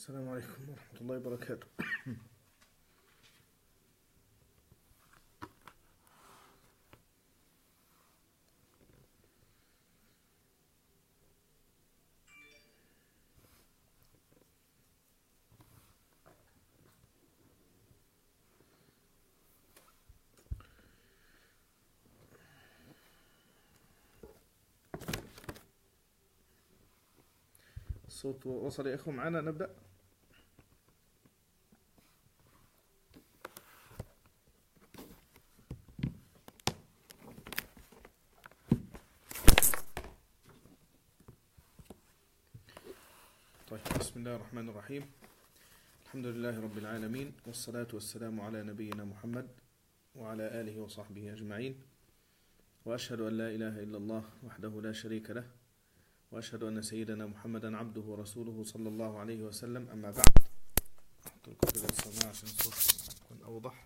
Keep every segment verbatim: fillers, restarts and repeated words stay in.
السلام عليكم ورحمة الله وبركاته. الصوت وصل يا إخوة معنا، نبدأ. طيب، بسم الله الرحمن الرحيم. الحمد لله رب العالمين، والصلاة والسلام على نبينا محمد وعلى آله وصحبه أجمعين، وأشهد أن لا إله إلا الله وحده لا شريك له، وأشهد أن سيدنا محمدا عبده ورسوله صلى الله عليه وسلم. أما بعد، أحط لكم كده السماعة عشان الصوت يكون أوضح.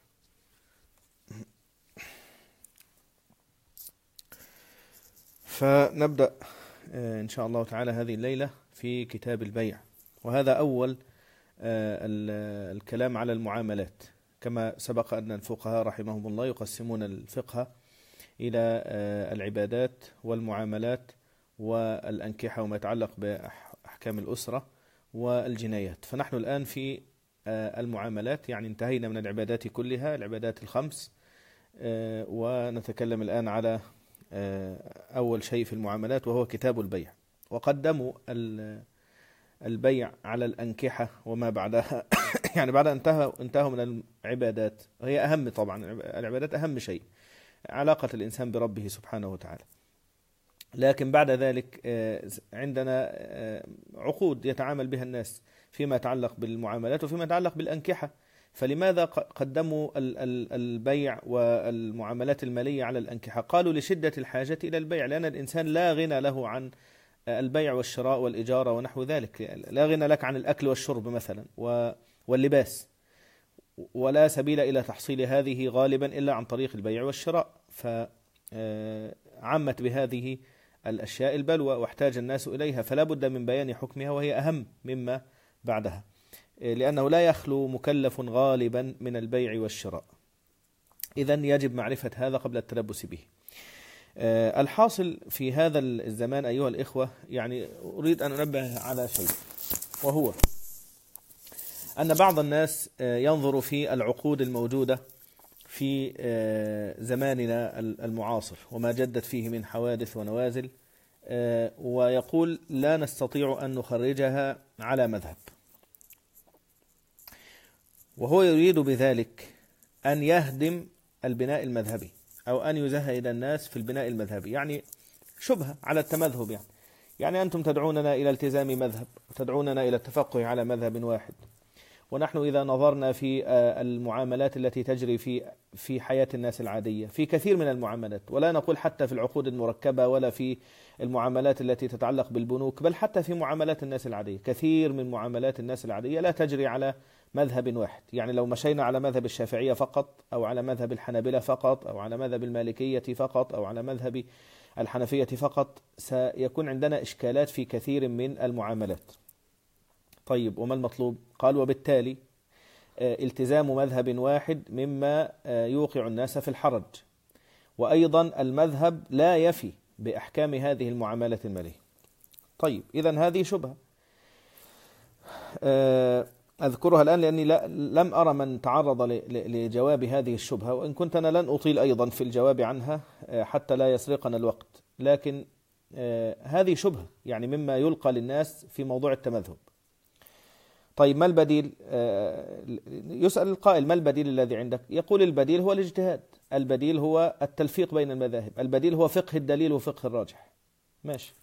فنبدأ إن شاء الله تعالى هذه الليلة في كتاب البيع، وهذا أول الكلام على المعاملات. كما سبق أن الفقهاء رحمهم الله يقسمون الفقه إلى العبادات والمعاملات والأنكحة وما يتعلق بأحكام الأسرة والجنايات. فنحن الآن في المعاملات، يعني انتهينا من العبادات كلها، العبادات الخمس، ونتكلم الآن على أول شيء في المعاملات وهو كتاب البيع. وقدموا البيع على الأنكحة وما بعدها يعني بعد أن انتهوا انتهوا من العبادات، وهي أهم طبعا، العبادات أهم شيء، علاقة الإنسان بربه سبحانه وتعالى. لكن بعد ذلك عندنا عقود يتعامل بها الناس فيما يتعلق بالمعاملات وفيما يتعلق بالأنكحة. فلماذا قدموا البيع والمعاملات المالية على الأنكحة؟ قالوا لشدة الحاجة إلى البيع، لأن الإنسان لا غنى له عن البيع والشراء والإجارة ونحو ذلك. لا غنى لك عن الأكل والشرب مثلا واللباس، ولا سبيل إلى تحصيل هذه غالبا إلا عن طريق البيع والشراء. فعمت بهذه الأشياء البلوى واحتاج الناس إليها، فلا بد من بيان حكمها، وهي أهم مما بعدها، لأنه لا يخلو مكلف غالبا من البيع والشراء. إذن يجب معرفة هذا قبل التلبس به. الحاصل في هذا الزمان أيها الإخوة، يعني أريد أن أنبه على شيء، وهو أن بعض الناس ينظر في العقود الموجودة في زماننا المعاصر وما جدت فيه من حوادث ونوازل، ويقول لا نستطيع أن نخرجها على مذهب، وهو يريد بذلك أن يهدم البناء المذهبي أو أن يزهد الناس في البناء المذهبي، يعني شبهة على التمذهب. يعني يعني أنتم تدعوننا إلى التزام مذهب وتدعوننا إلى التفقه على مذهب واحد، ونحن إذا نظرنا في المعاملات التي تجري في في حياة الناس العادية، في كثير من المعاملات، ولا نقول حتى في العقود المركبة ولا في المعاملات التي تتعلق بالبنوك، بل حتى في معاملات الناس العادية، كثير من معاملات الناس العادية لا تجري على مذهب واحد. يعني لو مشينا على مذهب الشافعية فقط، أو على مذهب الحنابلة فقط، أو على مذهب المالكية فقط، أو على مذهب الحنفية فقط، سيكون عندنا إشكالات في كثير من المعاملات. طيب، وما المطلوب؟ قال وبالتالي التزام مذهب واحد مما يوقع الناس في الحرج، وأيضا المذهب لا يفي بأحكام هذه المعاملات المالية. طيب، إذن هذه شبهة أذكرها الآن لأني لم أرى من تعرض لجواب هذه الشبهة، وإن كنت أنا لن أطيل أيضا في الجواب عنها حتى لا يسرقنا الوقت. لكن هذه شبهة، يعني مما يلقى للناس في موضوع التمذهب. طيب، ما البديل؟ يسأل القائل ما البديل الذي عندك؟ يقول البديل هو الاجتهاد، البديل هو التلفيق بين المذاهب، البديل هو فقه الدليل وفقه الراجح. ماشي.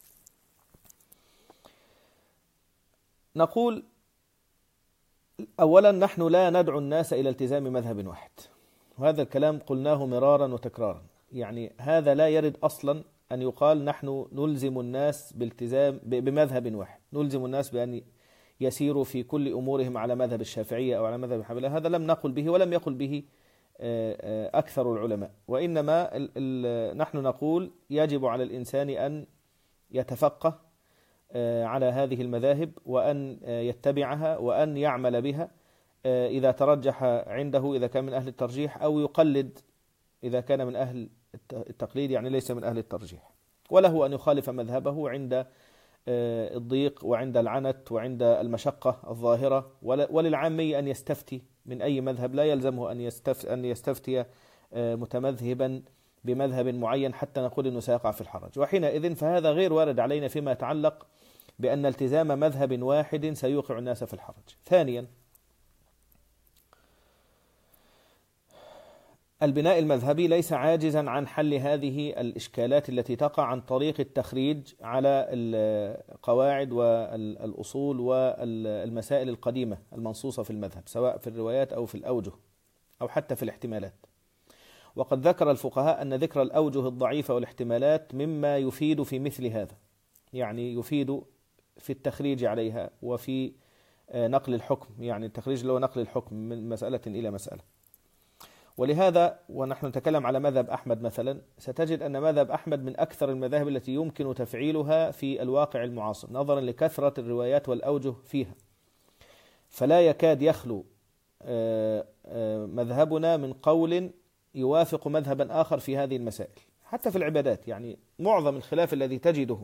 نقول أولا نحن لا ندعو الناس إلى التزام مذهب واحد، وهذا الكلام قلناه مرارا وتكرارا. يعني هذا لا يرد أصلا أن يقال نحن نلزم الناس بالتزام بمذهب واحد، نلزم الناس بأن يسيروا في كل أمورهم على مذهب الشافعية أو على مذهب الحنبلة. هذا لم نقل به ولم يقل به أكثر العلماء، وإنما نحن نقول يجب على الإنسان أن يتفقه على هذه المذاهب وأن يتبعها وأن يعمل بها إذا ترجح عنده، إذا كان من أهل الترجيح، أو يقلد إذا كان من أهل التقليد يعني ليس من أهل الترجيح. وله أن يخالف مذهبه عند الضيق وعند العنت وعند المشقة الظاهرة، وللعامي أن يستفتي من أي مذهب، لا يلزمه أن يستفتي متمذهبا بمذهب معين حتى نقول أنه سيقع في الحرج، وحينئذ فهذا غير وارد علينا فيما يتعلق بأن التزام مذهب واحد سيوقع الناس في الحرج. ثانيا، البناء المذهبي ليس عاجزا عن حل هذه الإشكالات التي تقع عن طريق التخريج على القواعد والأصول والمسائل القديمة المنصوصة في المذهب، سواء في الروايات أو في الأوجه أو حتى في الاحتمالات. وقد ذكر الفقهاء أن ذكر الأوجه الضعيفة والاحتمالات مما يفيد في مثل هذا، يعني يفيد في التخريج عليها وفي نقل الحكم، يعني التخريج اللي هو نقل الحكم من مسألة إلى مسألة. ولهذا ونحن نتكلم على مذهب أحمد مثلا، ستجد أن مذهب أحمد من أكثر المذاهب التي يمكن تفعيلها في الواقع المعاصر نظرا لكثرة الروايات والأوجه فيها، فلا يكاد يخلو مذهبنا من قول يوافق مذهبا آخر في هذه المسائل. حتى في العبادات، يعني معظم الخلاف الذي تجده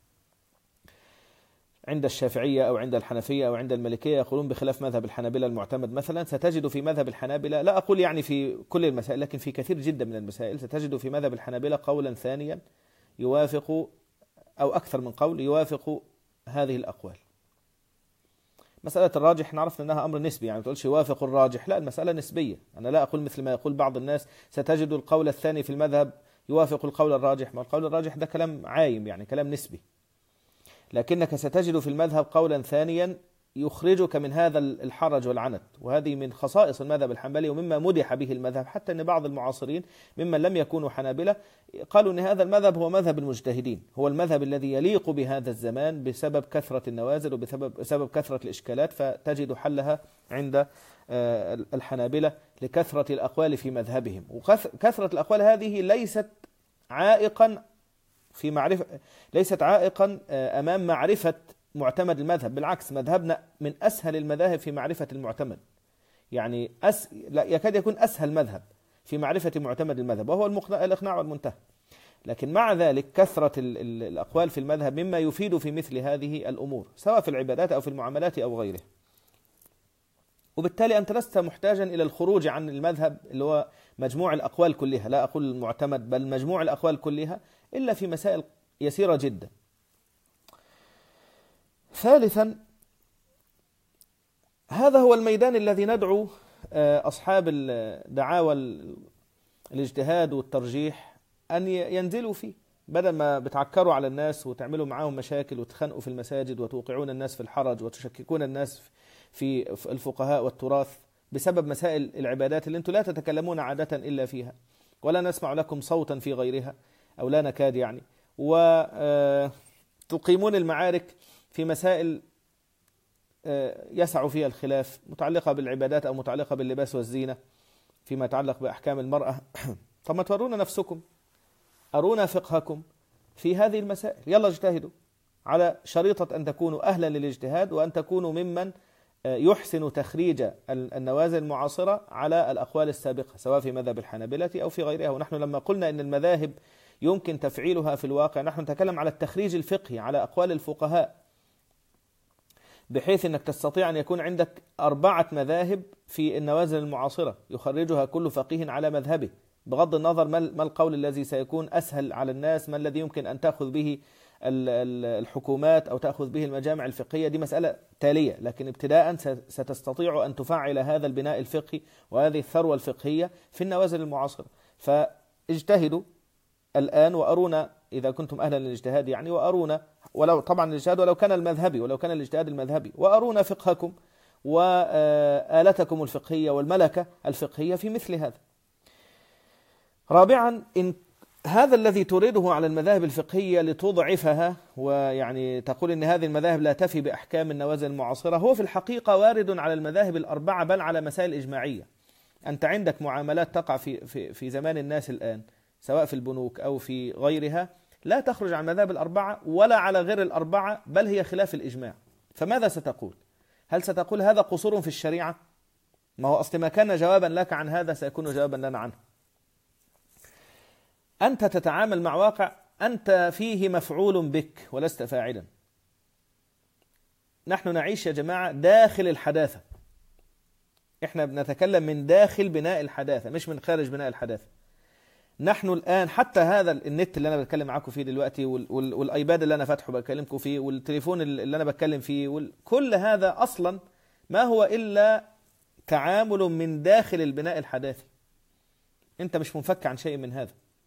عند الشافعية أو عند الحنفية أو عند المالكية يقولون بخلاف مذهب الحنابلة المعتمد مثلا، ستجد في مذهب الحنابلة، لا أقول يعني في كل المسائل لكن في كثير جدا من المسائل، ستجد في مذهب الحنابلة قولا ثانيا يوافق أو أكثر من قول يوافق هذه الأقوال. مسألة الراجح نعرف أنها أمر نسبي، يعني ما تقولش يوافق الراجح، لا، المسألة نسبية. أنا لا أقول مثل ما يقول بعض الناس ستجد القول الثاني في المذهب يوافق القول الراجح، ما القول الراجح ده كلام عايم، يعني كلام نسبي. لكنك ستجد في المذهب قولا ثانيا يخرجك من هذا الحرج والعنت، وهذه من خصائص المذهب الحنبلي ومما مدح به المذهب، حتى أن بعض المعاصرين ممن لم يكونوا حنابلة قالوا أن هذا المذهب هو مذهب المجتهدين، هو المذهب الذي يليق بهذا الزمان بسبب كثرة النوازل وبسبب بسبب كثرة الإشكالات، فتجد حلها عند الحنابلة لكثرة الأقوال في مذهبهم. وكثرة الأقوال هذه ليست عائقا في معرفة ليست عائقا أمام معرفة معتمد المذهب، بالعكس مذهبنا من أسهل المذاهب في معرفة المعتمد، يعني أس... لا يكاد يكون أسهل مذهب في معرفة معتمد المذهب وهو المقنع... الإقناع والمنتهى. لكن مع ذلك كثرة ال... ال... الأقوال في المذهب مما يفيد في مثل هذه الأمور سواء في العبادات أو في المعاملات أو غيره، وبالتالي أنت لست محتاجا إلى الخروج عن المذهب اللي هو مجموع الأقوال كلها، لا أقول المعتمد بل مجموع الأقوال كلها، إلا في مسائل يسيرة جدا. ثالثا، هذا هو الميدان الذي ندعو أصحاب الدعاوى الاجتهاد والترجيح أن ينزلوا فيه، بدل ما بتعكروا على الناس وتعملوا معاهم مشاكل وتخنقوا في المساجد وتوقعون الناس في الحرج وتشككون الناس في الفقهاء والتراث بسبب مسائل العبادات اللي انتم لا تتكلمون عادة إلا فيها، ولا نسمع لكم صوتا في غيرها أو لا نكاد يعني، وتقيمون المعارك في مسائل يسع فيها الخلاف متعلقة بالعبادات أو متعلقة باللباس والزينة فيما يتعلق بأحكام المرأة. طب ما تورونا نفسكم، أرونا فقهكم في هذه المسائل، يلا اجتهدوا على شريطة أن تكونوا أهلا للاجتهاد وأن تكونوا ممن يحسن تخريج النوازل المعاصرة على الأقوال السابقة سواء في مذهب الحنابلة أو في غيرها. ونحن لما قلنا أن المذاهب يمكن تفعيلها في الواقع نحن نتكلم على التخريج الفقهي على أقوال الفقهاء، بحيث أنك تستطيع أن يكون عندك أربعة مذاهب في النوازل المعاصرة يخرجها كل فقيه على مذهبه، بغض النظر ما القول الذي سيكون أسهل على الناس، ما الذي يمكن أن تأخذ به الحكومات أو تأخذ به المجامع الفقهية، دي مسألة تالية. لكن ابتداء ستستطيع أن تفعل هذا البناء الفقهي وهذه الثروة الفقهية في النوازل المعاصرة. فاجتهدوا الآن وأرونا إذا كنتم أهلا للاجتهاد يعني، وأرونا ولو طبعا الاجتهاد ولو كان المذهبي ولو كان الاجتهاد المذهبي، وأرونا فقهكم وآلتكم الفقهية والملكة الفقهية في مثل هذا. رابعا، إن هذا الذي تريده على المذاهب الفقهية لتضعفها ويعني تقول إن هذه المذاهب لا تفي بأحكام النوازل المعاصرة، هو في الحقيقة وارد على المذاهب الأربعة بل على مسائل إجماعية. أنت عندك معاملات تقع في, في, في زمان الناس الآن سواء في البنوك أو في غيرها لا تخرج عن مذاهب الأربعة ولا على غير الأربعة، بل هي خلاف الإجماع. فماذا ستقول؟ هل ستقول هذا قصور في الشريعة؟ ما هو أصل ما كان جوابا لك عن هذا سيكون جوابا لنا عنه. أنت تتعامل مع واقع أنت فيه مفعول بك ولست فاعلا. نحن نعيش يا جماعة داخل الحداثة، إحنا بنتكلم من داخل بناء الحداثة مش من خارج بناء الحداثة. نحن الآن حتى هذا النت اللي أنا بتكلم معاكم فيه دلوقتي والآيباد اللي أنا فاتحه بكلمكم فيه والتليفون اللي أنا بتكلم فيه، كل هذا أصلا ما هو إلا تعامل من داخل البناء الحداثي. أنت مش منفك عن شيء من هذا.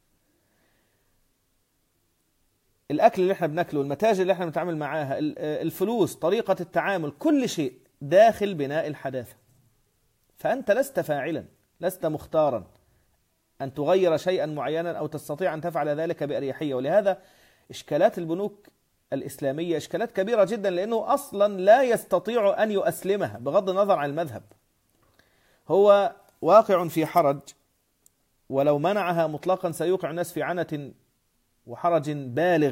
الأكل اللي احنا بناكله، المتاجر اللي احنا بنتعامل معاها، الفلوس، طريقة التعامل، كل شيء داخل بناء الحداثة. فأنت لست فاعلا، لست مختارا أن تغير شيئا معينا أو تستطيع أن تفعل ذلك بأريحية. ولهذا إشكالات البنوك الإسلامية إشكالات كبيرة جدا، لأنه أصلا لا يستطيع أن يؤسلمها بغض النظر عن المذهب. هو واقع في حرج، ولو منعها مطلقا سيوقع الناس في عنة وحرج بالغ،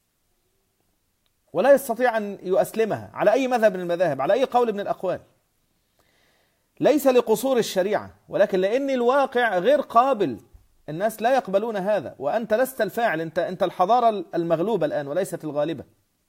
ولا يستطيع أن يؤسلمها على أي مذهب من المذاهب، على أي قول من الأقوال. ليس لقصور الشريعة، ولكن لأن الواقع غير قابل، الناس لا يقبلون هذا، وأنت لست الفاعل، أنت أنت الحضارة المغلوبة الآن وليست الغالبة.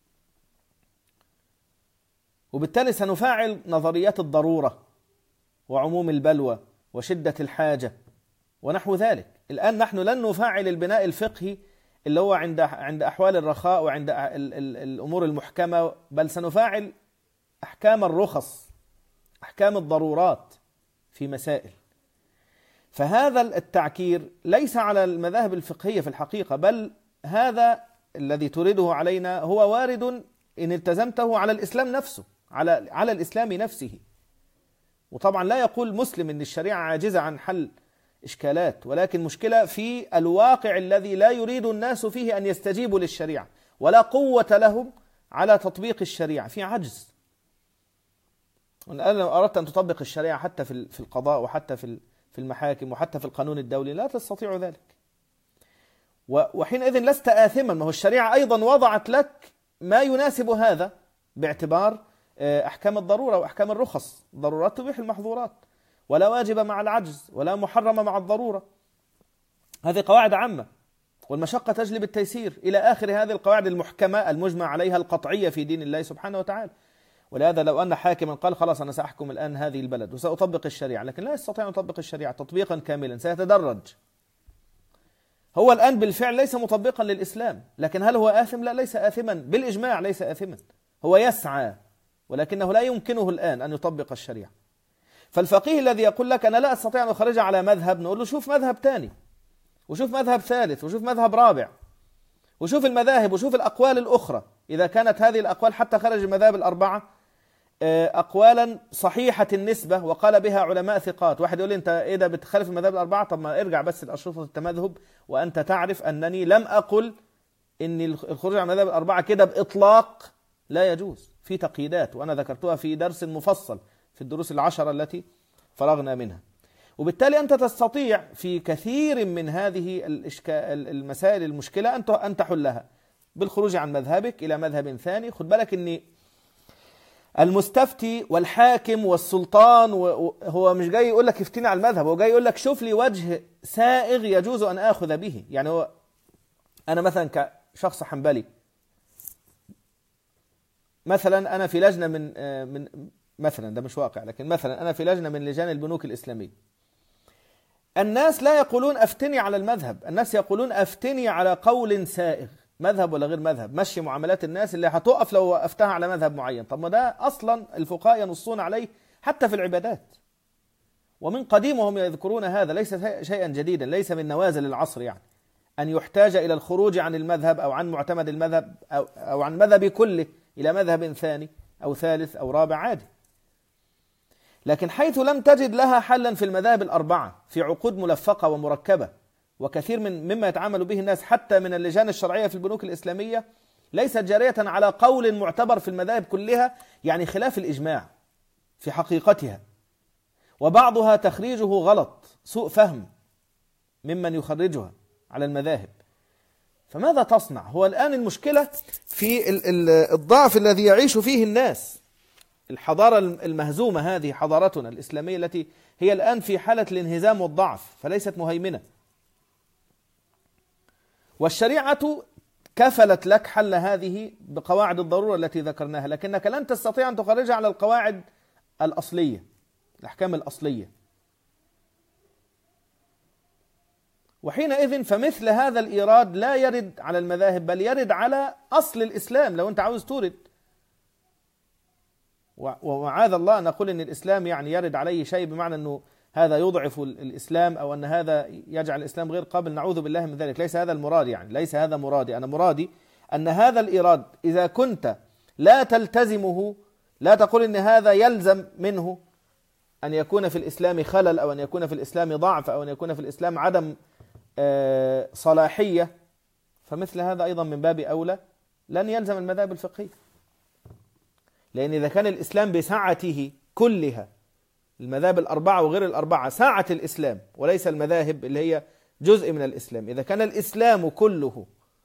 وبالتالي سنفاعل نظريات الضرورة وعموم البلوى وشدة الحاجة ونحو ذلك. الآن نحن لن نفاعل البناء الفقهي اللي هو عند عند أحوال الرخاء وعند ال ال الأمور المحكمة، بل سنفاعل أحكام الرخص، أحكام الضرورات في مسائل. فهذا التعكير ليس على المذاهب الفقهية في الحقيقة، بل هذا الذي تريده علينا هو وارد إن التزمته على الإسلام نفسه، على على الإسلام نفسه. وطبعا لا يقول مسلم إن الشريعة عاجزة عن حل إشكالات، ولكن مشكلة في الواقع الذي لا يريد الناس فيه أن يستجيبوا للشريعة، ولا قوة لهم على تطبيق الشريعة، في عجز. والآن لو أردت أن تطبق الشريعة حتى في في القضاء وحتى في في المحاكم وحتى في القانون الدولي لا تستطيع ذلك. وحينئذ لست آثما، ما هو الشريعة أيضا وضعت لك ما يناسب هذا باعتبار أحكام الضرورة وأحكام الرخص. ضرورات تبيح المحظورات، ولا واجب مع العجز، ولا محرم مع الضرورة. هذه قواعد عامة، والمشقة تجلب التيسير إلى آخر هذه القواعد المحكمة المجمع عليها القطعية في دين الله سبحانه وتعالى. ولهذا لو أن حاكما قال خلاص أنا سأحكم الآن هذه البلد وسأطبق الشريعة، لكن لا يستطيع أن يطبق الشريعة تطبيقا كاملا، سيتدرج. هو الآن بالفعل ليس مطبقا للإسلام، لكن هل هو آثم؟ لا، ليس آثما بالإجماع، ليس آثما. هو يسعى، ولكنه لا يمكنه الآن أن يطبق الشريعة. فالفقيه الذي يقول لك أنا لا أستطيع أن أخرجها على مذهب، نقول له شوف مذهب تاني، وشوف مذهب ثالث، وشوف مذهب رابع، وشوف المذاهب، وشوف الأقوال الأخرى. إذا كانت هذه الأقوال حتى خرج المذاهب الأربعة أقوالا صحيحة النسبة وقال بها علماء ثقات. واحد يقول لي أنت إيه ده بتخالف المذاهب الأربعة؟ طب ما ارجع بس لأشرطة التمذهب وأنت تعرف أنني لم أقل إن الخروج عن المذاهب الأربعة كده بإطلاق لا يجوز، في تقييدات، وأنا ذكرتها في درس مفصل في الدروس العشرة التي فرغنا منها. وبالتالي أنت تستطيع في كثير من هذه المسائل المشكلة أن تحلها بالخروج عن مذهبك إلى مذهب ثاني. خد بالك أن المستفتي والحاكم والسلطان هو مش جاي يقول لك افتني على المذهب، هو جاي يقول لك شوف لي وجه سائغ يجوز أن آخذ به. يعني هو أنا مثلا كشخص حنبلي، مثلا أنا في لجنة من من مثلا، ده مش واقع، لكن مثلا أنا في لجنة من لجان البنوك الإسلامية. الناس لا يقولون أفتني على المذهب، الناس يقولون أفتني على قول سائغ، مذهب ولا غير مذهب، مشي معاملات الناس اللي هتقف لو وقفتها على مذهب معين. طب ما ده أصلا الفقهاء ينصون عليه حتى في العبادات، ومن قديم وهم يذكرون هذا، ليس شيئا جديدا، ليس من نوازل العصر يعني أن يحتاج إلى الخروج عن المذهب أو عن معتمد المذهب أو, أو عن مذهب كله إلى مذهب ثاني أو ثالث أو رابع عادي. لكن حيث لم تجد لها حلا في المذاهب الأربعة في عقود ملفقة ومركبة، وكثير من مما يتعامل به الناس حتى من اللجان الشرعية في البنوك الإسلامية ليست جارية على قول معتبر في المذاهب كلها، يعني خلاف الإجماع في حقيقتها، وبعضها تخريجه غلط، سوء فهم ممن يخرجها على المذاهب. فماذا تصنع؟ هو الآن المشكلة في الضعف الذي يعيش فيه الناس. الحضارة المهزومة هذه حضارتنا الإسلامية التي هي الآن في حالة الانهزام والضعف، فليست مهيمنة. والشريعة كفلت لك حل هذه بقواعد الضرورة التي ذكرناها، لكنك لن تستطيع أن تخرجها على القواعد الأصلية، الأحكام الأصلية. وحينئذ فمثل هذا الإيراد لا يرد على المذاهب، بل يرد على أصل الإسلام. لو أنت عاوز تورد، ومعاذ الله نقول أن الإسلام يعني يرد عليه شيء بمعنى أنه هذا يضعف الإسلام أو أن هذا يجعل الإسلام غير قابل، نعوذ بالله من ذلك. ليس هذا المراد، يعني ليس هذا مرادي. أنا مرادي أن هذا الإيراد إذا كنت لا تلتزمه، لا تقول أن هذا يلزم منه أن يكون في الإسلام خلل، أو أن يكون في الإسلام ضعف، أو أن يكون في الإسلام عدم صلاحية، فمثل هذا أيضا من باب أولى لن يلزم المذاهب الفقهية. لأن إذا كان الإسلام بسعته كلها، المذاهب الأربعة وغير الأربعة ساعة الإسلام وليس المذاهب اللي هي جزء من الإسلام، إذا كان الإسلام كله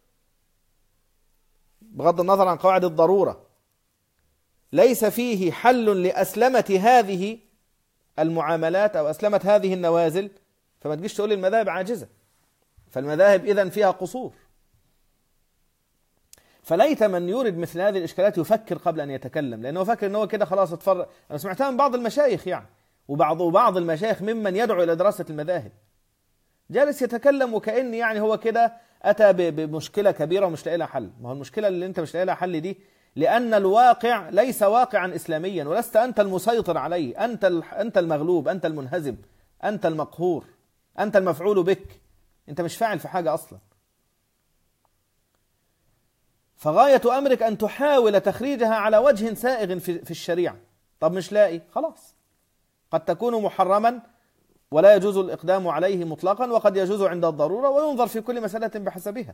بغض النظر عن قواعد الضرورة ليس فيه حل لأسلمة هذه المعاملات أو أسلمة هذه النوازل، فما تجيش تقول المذاهب عاجزة. فالمذاهب إذن فيها قصور. فليت من يورد مثل هذه الإشكالات يفكر قبل أن يتكلم، لأنه فكر أنه كده خلاص اتفرق. أنا سمعتها من بعض المشايخ يعني، وبعض وبعض المشايخ ممن يدعو إلى دراسة المذاهب، جالس يتكلم وكأن يعني هو كده أتى بمشكلة كبيرة ومش لاقي لها حل. ما هو المشكلة اللي أنت مش لاقي لها حل دي لأن الواقع ليس واقعا إسلاميا، ولست أنت المسيطر عليه، أنت أنت المغلوب، أنت المنهزم، أنت المقهور، أنت المفعول بك، أنت مش فاعل في حاجة أصلا. فغاية أمرك أن تحاول تخريجها على وجه سائغ في الشريعة. طب مش لاقي، خلاص، قد تكون محرما ولا يجوز الإقدام عليه مطلقا، وقد يجوز عند الضرورة، وينظر في كل مسألة بحسبها.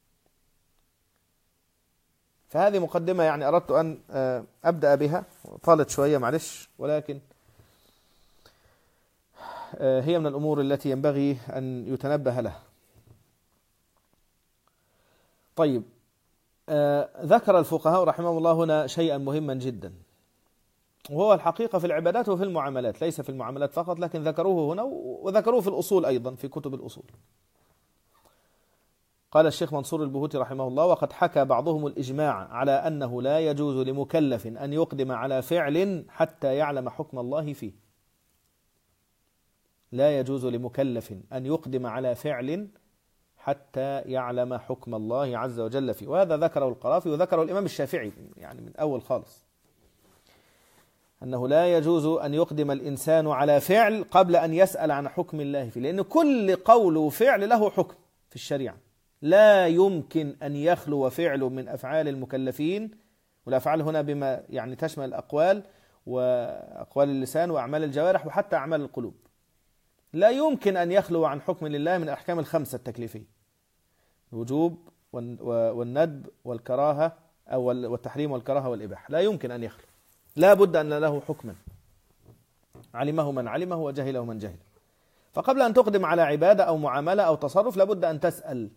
فهذه مقدمة يعني أردت أن أبدأ بها، طالت شوية معلش، ولكن هي من الأمور التي ينبغي أن يتنبه لها. طيب، ذكر الفقهاء رحمهم الله هنا شيئا مهما جدا، وهو الحقيقة في العبادات وفي المعاملات، ليس في المعاملات فقط، لكن ذكروه هنا وذكروه في الأصول أيضا، في كتب الأصول. قال الشيخ منصور البهوتي رحمه الله: وقد حكى بعضهم الإجماع على أنه لا يجوز لمكلف أن يقدم على فعل حتى يعلم حكم الله فيه. لا يجوز لمكلف أن يقدم على فعل حتى يعلم حكم الله عز وجل فيه. وهذا ذكره القرافي وذكره الإمام الشافعي يعني من أول خالص، أنه لا يجوز أن يقدم الإنسان على فعل قبل أن يسأل عن حكم الله فيه، لأن كل قول وفعل له حكم في الشريعة. لا يمكن أن يخلو فعل من أفعال المكلفين، والأفعال هنا بما يعني تشمل الأقوال وأقوال اللسان وأعمال الجوارح وحتى أعمال القلوب. لا يمكن أن يخلو عن حكم لله من الأحكام الخمسة التكليفية: الوجوب والندب والكراهة أو والتحريم والكراهة والإباحة. لا يمكن أن يخلو، لا بد أن له حكما علمه من علمه وجهله من جهله. فقبل أن تقدم على عبادة أو معاملة أو تصرف لابد أن تسأل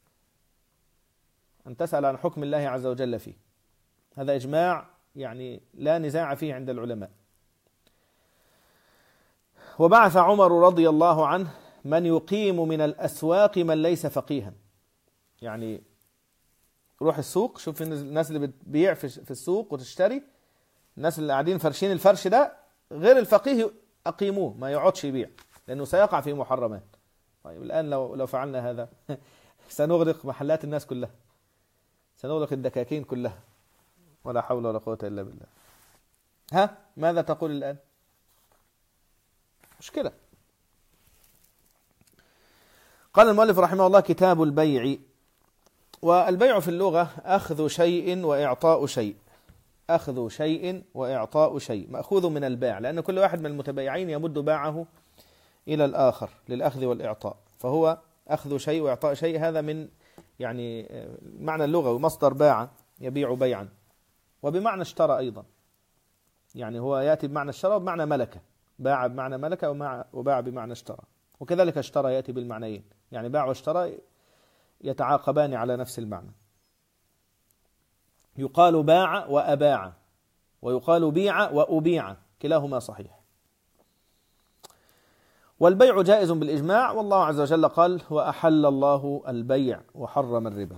أن تسأل عن حكم الله عز وجل فيه. هذا إجماع يعني لا نزاع فيه عند العلماء. وبعث عمر رضي الله عنه من يقيم من الأسواق من ليس فقيها. يعني روح السوق، شوف الناس اللي بتبيع في السوق وتشتري، الناس اللي قاعدين فرشين الفرش ده غير الفقيه أقيموه، ما يقعدش يبيع لأنه سيقع في محرمات. طيب الآن لو لو فعلنا هذا سنغلق محلات الناس كلها، سنغلق الدكاكين كلها، ولا حول ولا قوة إلا بالله. ها ماذا تقول الآن؟ مشكلة. قال المؤلف رحمه الله: كتاب البيع. والبيع في اللغة أخذ شيء وإعطاء شيء، أخذ شيء وإعطاء شيء، مأخوذ من الباع، لأن كل واحد من المتبايعين يمد باعه إلى الآخر للأخذ والإعطاء، فهو أخذ شيء وإعطاء شيء. هذا من يعني معنى اللغوي، مصدر باع يبيع بيعا، وبمعنى اشترى أيضا، يعني هو يأتي بمعنى اشترى وبمعنى ملكة، باع بمعنى ملكة وباع بمعنى اشترى، وكذلك اشترى يأتي بالمعنيين، يعني باع واشترى يتعاقبان على نفس المعنى. يقال باع وأباع، ويقال بيع وأبيع، كلاهما صحيح. والبيع جائز بالإجماع، والله عز وجل قال وأحل الله البيع وحرم الربا.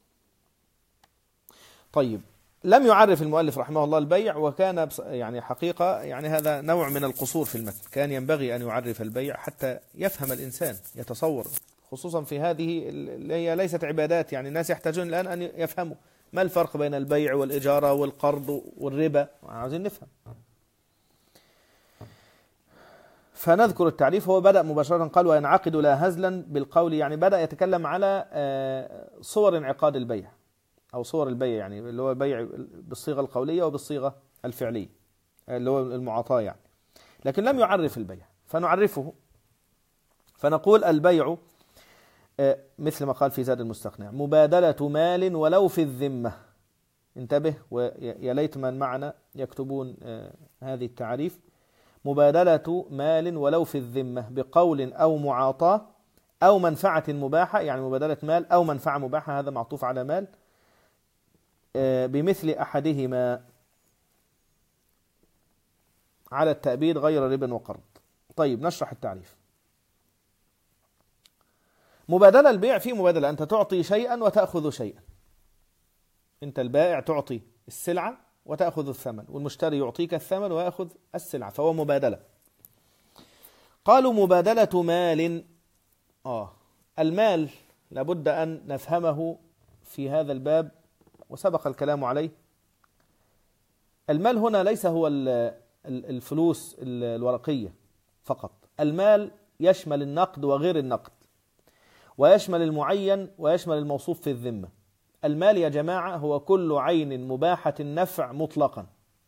طيب، لم يعرف المؤلف رحمه الله البيع، وكان يعني حقيقة يعني هذا نوع من القصور في المتن، كان ينبغي أن يعرف البيع حتى يفهم الإنسان يتصور، خصوصا في هذه اللي هي ليست عبادات. يعني الناس يحتاجون الآن أن يفهموا ما الفرق بين البيع والإجارة والقرض والربا، عاوزين نفهم. فنذكر التعريف. هو بدأ مباشرة قال وينعقد لا هزلا بالقول، يعني بدأ يتكلم على صور انعقاد البيع أو صور البيع، يعني اللي هو بيع بالصيغة القولية وبالصيغة الفعلية اللي هو المعاطاة يعني. لكن لم يعرف البيع، فنعرفه فنقول البيع مثل ما قال في زاد المستقنع مبادلة مال ولو في الذمة. انتبه، ويا ليت من معنا يكتبون هذه التعريف. مبادلة مال ولو في الذمة بقول أو معاطاة أو منفعة مباحة، يعني مبادلة مال أو منفعة مباحة، هذا معطوف على مال، بمثل أحدهما على التأبيد غير ربا وقرض. طيب، نشرح التعريف. مبادلة البيع، في مبادلة أنت تعطي شيئا وتأخذ شيئا. أنت البائع تعطي السلعة وتأخذ الثمن، والمشتري يعطيك الثمن ويأخذ السلعة، فهو مبادلة. قالوا مبادلة مال. آه المال لابد أن نفهمه في هذا الباب، وسبق الكلام عليه. المال هنا ليس هو الفلوس الورقية فقط، المال يشمل النقد وغير النقد، ويشمل المعين ويشمل الموصوف في الذمة. المال يا جماعة هو كل عين مباحة النفع مطلقا.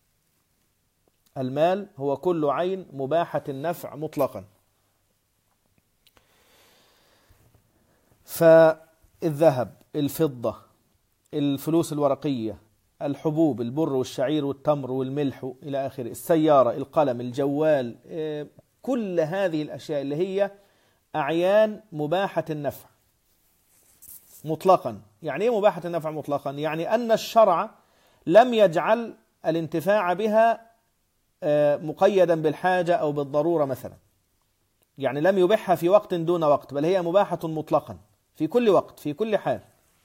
المال هو كل عين مباحة النفع مطلقا. فالذهب، الفضة، الفلوس الورقية، الحبوب، البر والشعير والتمر والملح إلى آخره، السيارة، القلم، الجوال، كل هذه الأشياء اللي هي أعيان مباحة النفع مطلقا. يعني إيه مباحة النفع مطلقا؟ يعني أن الشرع لم يجعل الانتفاع بها مقيدا بالحاجة أو بالضرورة مثلا، يعني لم يبيحها في وقت دون وقت، بل هي مباحة مطلقا في كل وقت في كل حال.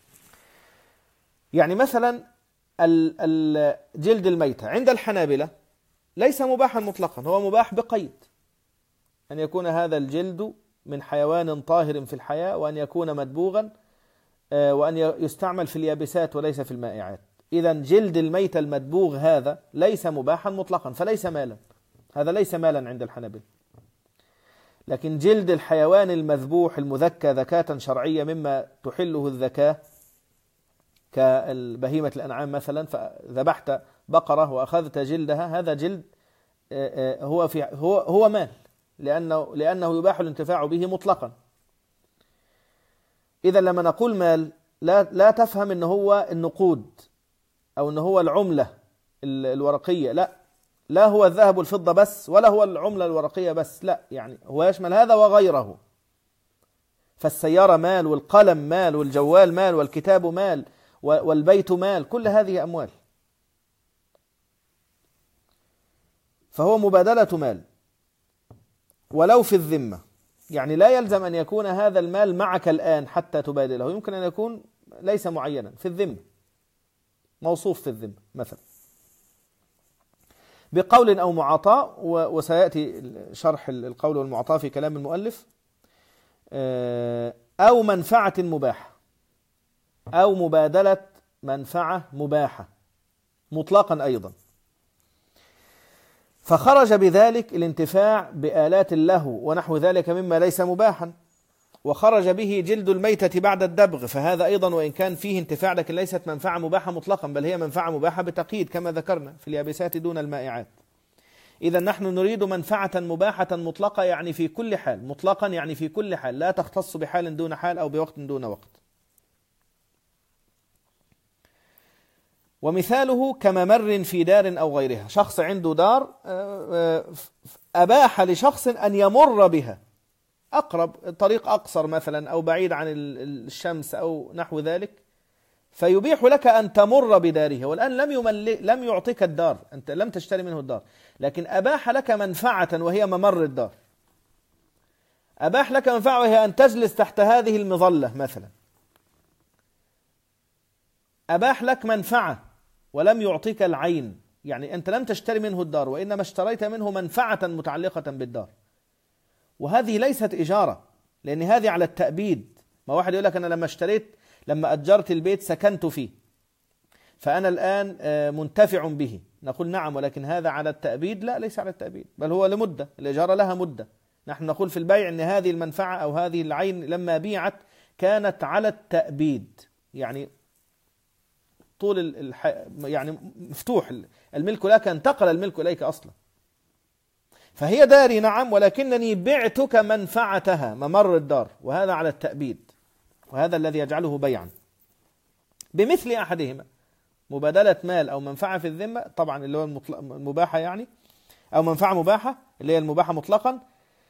يعني مثلا جلد الميتة عند الحنابلة ليس مباحا مطلقا، هو مباح بقيد، أن يكون هذا الجلد من حيوان طاهر في الحياة، وأن يكون مدبوغا، وأن يستعمل في اليابسات وليس في المائعات. إذن جلد الميت المدبوغ هذا ليس مباحا مطلقا، فليس مالا، هذا ليس مالا عند الحنابلة. لكن جلد الحيوان المذبوح المذكى ذكاة شرعية مما تحله الذكاة كالبهيمة الأنعام مثلا، فذبحت بقرة وأخذت جلدها، هذا جلد هو في هو هو مال، لأنه لأنه يباح الانتفاع به مطلقا. إذا لما نقول مال لا لا تفهم إن هو النقود أو إن هو العملة الورقية، لا لا هو الذهب والفضة بس، ولا هو العملة الورقية بس، لا، يعني هو يشمل هذا وغيره. فالسيارة مال، والقلم مال، والجوال مال، والكتاب مال، والبيت مال، كل هذه أموال. فهو مبادلة مال ولو في الذمة، يعني لا يلزم أن يكون هذا المال معك الآن حتى تبادله، يمكن أن يكون ليس معينا في الذمة، موصوف في الذمة مثلا، بقول أو معاطاة، وسيأتي شرح القول والمعاطاة في كلام المؤلف، أو منفعة مباحة، أو مبادلة منفعة مباحة مطلقا أيضا. فخرج بذلك الانتفاع بآلات اللهو ونحو ذلك مما ليس مباحا، وخرج به جلد الميتة بعد الدبغ، فهذا أيضا وإن كان فيه انتفاع لكن ليست منفعة مباحة مطلقا، بل هي منفعة مباحة بتقييد كما ذكرنا في اليابسات دون المائعات. إذا نحن نريد منفعة مباحة مطلقة، يعني في كل حال، مطلقا يعني في كل حال، لا تختص بحال دون حال أو بوقت دون وقت. ومثاله كممر في دار أو غيرها، شخص عنده دار أباح لشخص أن يمر بها، أقرب، طريق أقصر مثلا أو بعيد عن الشمس أو نحو ذلك، فيبيح لك أن تمر بداره. والآن لم يمل... لم يعطيك الدار، أنت لم تشتري منه الدار، لكن أباح لك منفعة وهي ممر الدار. أباح لك منفعة وهي أن تجلس تحت هذه المظلة مثلا. أباح لك منفعة ولم يعطيك العين، يعني أنت لم تشتري منه الدار وإنما اشتريت منه منفعة متعلقة بالدار. وهذه ليست إجارة، لأن هذه على التأبيد. ما واحد يقول لك أنا لما اشتريت، لما أجرت البيت سكنت فيه، فأنا الآن منتفع به. نقول نعم، ولكن هذا على التأبيد؟ لا، ليس على التأبيد، بل هو لمدة. الإجارة لها مدة. نحن نقول في البيع أن هذه المنفعة أو هذه العين لما بيعت كانت على التأبيد، يعني طول الح... يعني مفتوح الملك لك، انتقل الملك إليك أصلا. فهي داري نعم، ولكنني بعتك منفعتها ممر الدار، وهذا على التأبيد، وهذا الذي يجعله بيعا. بمثل أحدهما، مبادلة مال أو منفعة في الذمة، طبعا اللي هو المباحة يعني، أو منفعة مباحة اللي هي المباحة مطلقا،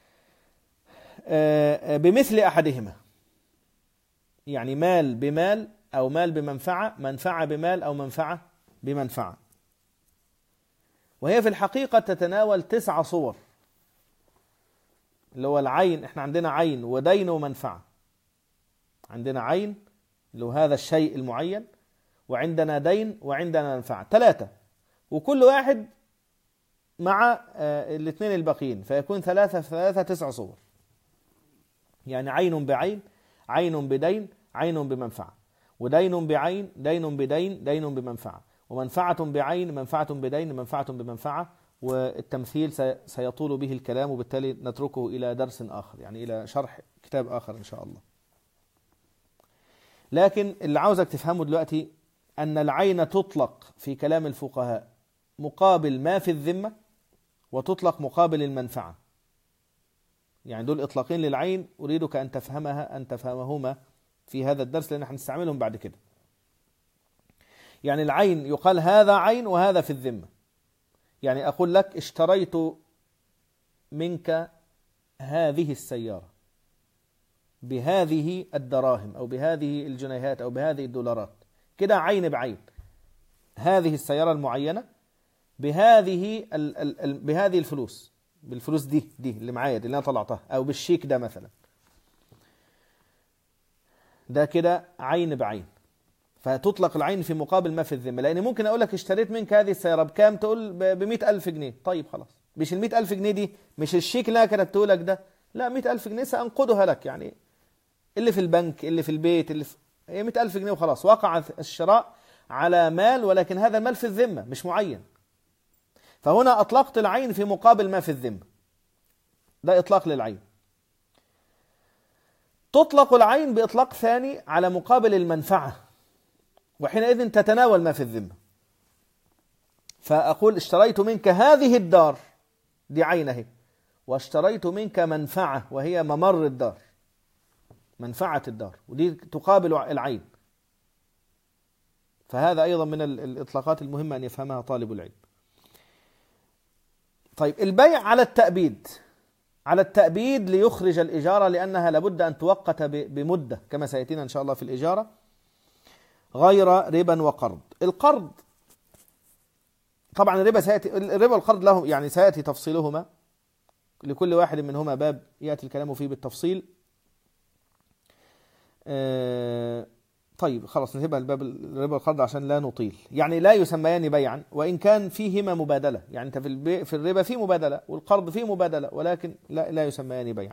بمثل أحدهما، يعني مال بمال أو مال بمنفعة، منفعة بمال أو منفعة بمنفعة. وهي في الحقيقة تتناول تسع صور، اللي هو العين. احنا عندنا عين ودين ومنفعة. عندنا عين اللي هو هذا الشيء المعين، وعندنا دين، وعندنا منفعة، ثلاثة، وكل واحد مع الاثنين الباقيين، فيكون ثلاثة في ثلاثة تسع صور. يعني عين بعين، عين بدين، عين بمنفعة، ودين بعين، دين بدين، دين بمنفعة، ومنفعة بعين، منفعة بدين، منفعة بمنفعة. والتمثيل سيطول به الكلام، وبالتالي نتركه إلى درس آخر، يعني إلى شرح كتاب آخر إن شاء الله. لكن اللي عاوزك تفهمه دلوقتي أن العين تطلق في كلام الفقهاء مقابل ما في الذمة، وتطلق مقابل المنفعة. يعني دول إطلاقين للعين أريدك أن تفهمها أن تفهمهما في هذا الدرس، لأن هنستعملهم بعد كده. يعني العين يقال هذا عين وهذا في الذمة. يعني أقول لك اشتريت منك هذه السيارة بهذه الدراهم أو بهذه الجنيهات أو بهذه الدولارات، كده عين بعين. هذه السيارة المعينة بهذه ال ال ال بهذه الفلوس، بالفلوس دي دي اللي معايا دي اللي أنا طلعتها، أو بالشيك ده مثلا، ده كده عين بعين. فتطلق العين في مقابل ما في الذمة. لأن ممكن أقول لك اشتريت منك هذه السيارة بكام، تقول بمئة ألف جنيه. طيب خلاص، مش المئة ألف جنيه دي، مش الشيك اللي أنا كتبته لك ده، لا، مئة ألف جنيه سأنقدها لك، يعني اللي في البنك، اللي في البيت، اللي في... هي مئة ألف جنيه وخلاص. وقع الشراء على مال، ولكن هذا المال في الذمة مش معين. فهنا أطلقت العين في مقابل ما في الذمة، ده إطلاق للعين. تطلق العين بإطلاق ثاني على مقابل المنفعة، وحينئذ تتناول ما في الذمة. فأقول اشتريت منك هذه الدار، دي عينه، واشتريت منك منفعة وهي ممر الدار، منفعة الدار، ودي تقابل العين. فهذا أيضا من الإطلاقات المهمة أن يفهمها طالب العلم. طيب، البيع على التأبيد، على التأبيد ليخرج الإجارة، لأنها لابد أن تؤقت بمدة كما سيأتينا إن شاء الله في الإجارة، غير ربا وقرض. القرض طبعا الربا سيأتي، الربا والقرض لهم يعني سيأتي تفصيلهما، لكل واحد منهما باب يأتي الكلام فيه بالتفصيل. آه طيب خلاص، نسيبها الباب الربا والقرض عشان لا نطيل. يعني لا يسميان بيعا، وإن كان فيهما مبادلة. يعني أنت في البيع في الربا فيه مبادلة، والقرض فيه مبادلة، ولكن لا لا يسميان بيعا.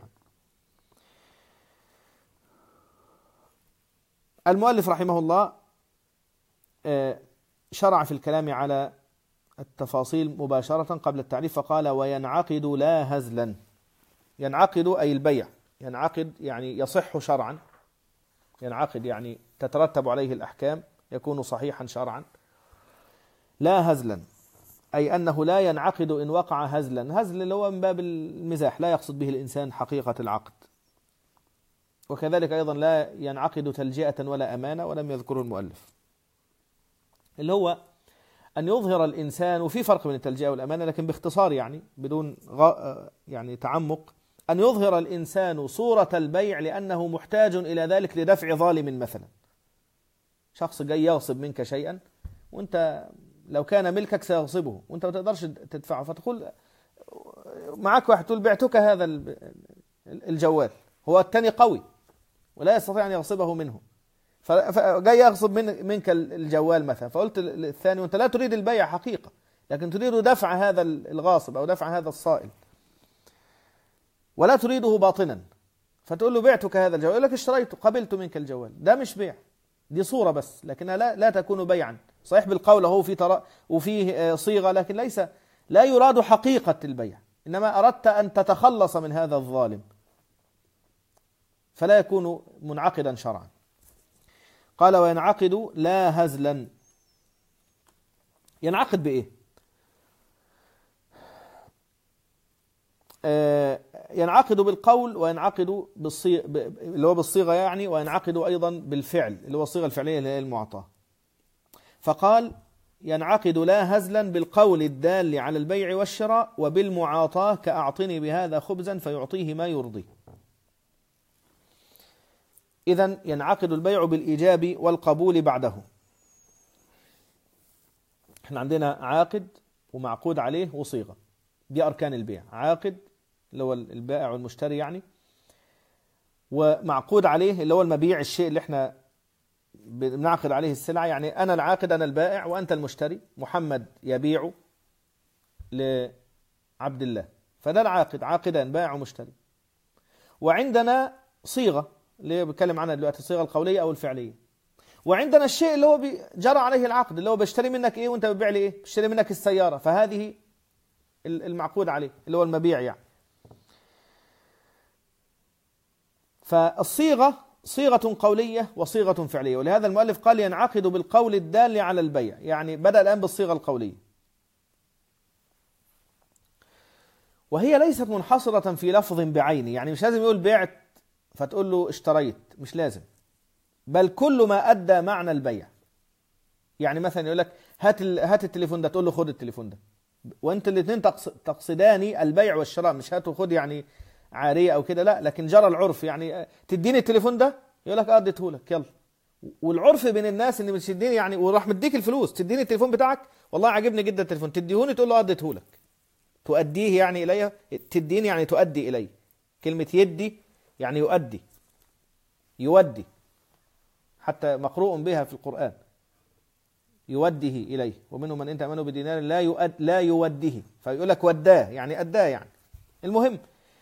المؤلف رحمه الله آه شرع في الكلام على التفاصيل مباشرة قبل التعريف، فقال: وينعقد لا هزلا. ينعقد أي البيع، ينعقد يعني يصح شرعا، ينعقد يعني تترتب عليه الأحكام، يكون صحيحا شرعا. لا هزلا أي أنه لا ينعقد إن وقع هزلا. هزل اللي هو من باب المزاح، لا يقصد به الإنسان حقيقة العقد. وكذلك أيضا لا ينعقد تلجئة ولا أمانة، ولم يذكره المؤلف، اللي هو أن يظهر الإنسان. وفي فرق بين التلجئة والأمانة، لكن باختصار يعني بدون غ... يعني تعمق، أن يظهر الإنسان صورة البيع لأنه محتاج إلى ذلك لدفع ظالم مثلا. شخص جاي يغصب منك شيئا وأنت لو كان ملكك سيغصبه وأنت ما تقدرش تدفعه، فتقول معك واحد تقول بعتك هذا الجوال، هو الثاني قوي ولا يستطيع أن يغصبه منه، فجاي يغصب من منك الجوال مثلا، فقلت للثاني وأنت لا تريد البيع حقيقة لكن تريد دفع هذا الغاصب أو دفع هذا الصائل ولا تريده باطنا، فتقول له بعتك هذا الجوال، يقول لك اشتريته قبلت منك الجوال. ده مش بيع، دي صورة بس لكنها لا, لا تكون بيعا. صحيح بالقول هو في ترى وفيه صيغة لكن ليس لا يراد حقيقة البيع، إنما أردت أن تتخلص من هذا الظالم فلا يكون منعقدا شرعا. قال وينعقد لا هزلا. ينعقد بإيه؟ آه ينعقد بالقول وينعقد بالصيغة اللي هو بالصيغة يعني، وينعقد أيضا بالفعل اللي هو الصيغة الفعلية اللي هي المعطاة. فقال ينعقد لا هزلا بالقول الدال على البيع والشراء وبالمعاطاة كأعطني بهذا خبزا فيعطيه ما يرضي. إذن ينعقد البيع بالإيجاب والقبول بعده. احنا عندنا عاقد ومعقود عليه وصيغة، دي أركان البيع. عاقد اللي هو البائع والمشتري يعني، ومعقود عليه اللي هو المبيع، الشيء اللي احنا بنعقد عليه السلعة، يعني أنا العاقد أنا البائع وأنت المشتري، محمد يبيع لعبد الله، فده العاقد، عاقدان بائع ومشتري. وعندنا صيغة اللي بتكلم عنها دلوقتي، الصيغة القولية أو الفعلية. وعندنا الشيء اللي هو جرى عليه العقد اللي هو بيشتري منك إيه وأنت بتبيع لي إيه، بيشتري منك السيارة، فهذه المعقود عليه اللي هو المبيع يعني. فالصيغة صيغة قولية وصيغة فعلية، ولهذا المؤلف قال ينعقد بالقول الدال على البيع، يعني بدأ الآن بالصيغة القولية، وهي ليست منحصرة في لفظ بعينه، يعني مش لازم يقول بعت فتقول له اشتريت، مش لازم، بل كل ما أدى معنى البيع. يعني مثلا يقول لك هات هات التليفون ده، تقول له خد التليفون ده، وانت الاثنين تقصدان البيع والشراء، مش هات وخد يعني عارية او كده، لا، لكن جرى العرف يعني تديني التليفون ده، يقول لك اه اديته لك يلا. والعرف بين الناس ان مش تديني يعني وراح مديك الفلوس، تديني التليفون بتاعك، والله عجبني جدا التليفون، تديهوني، تقول له اه اديته لك، تؤديه يعني الي، تديني يعني تؤدي الي. كلمة يدي يعني يؤدي، يودي، حتى مقروء بها في القرآن، يوده إليه، ومنهم من إن تأمنه بدينار لا يؤد لا يوده، فيقول لك وداه يعني أداه يعني. المهم،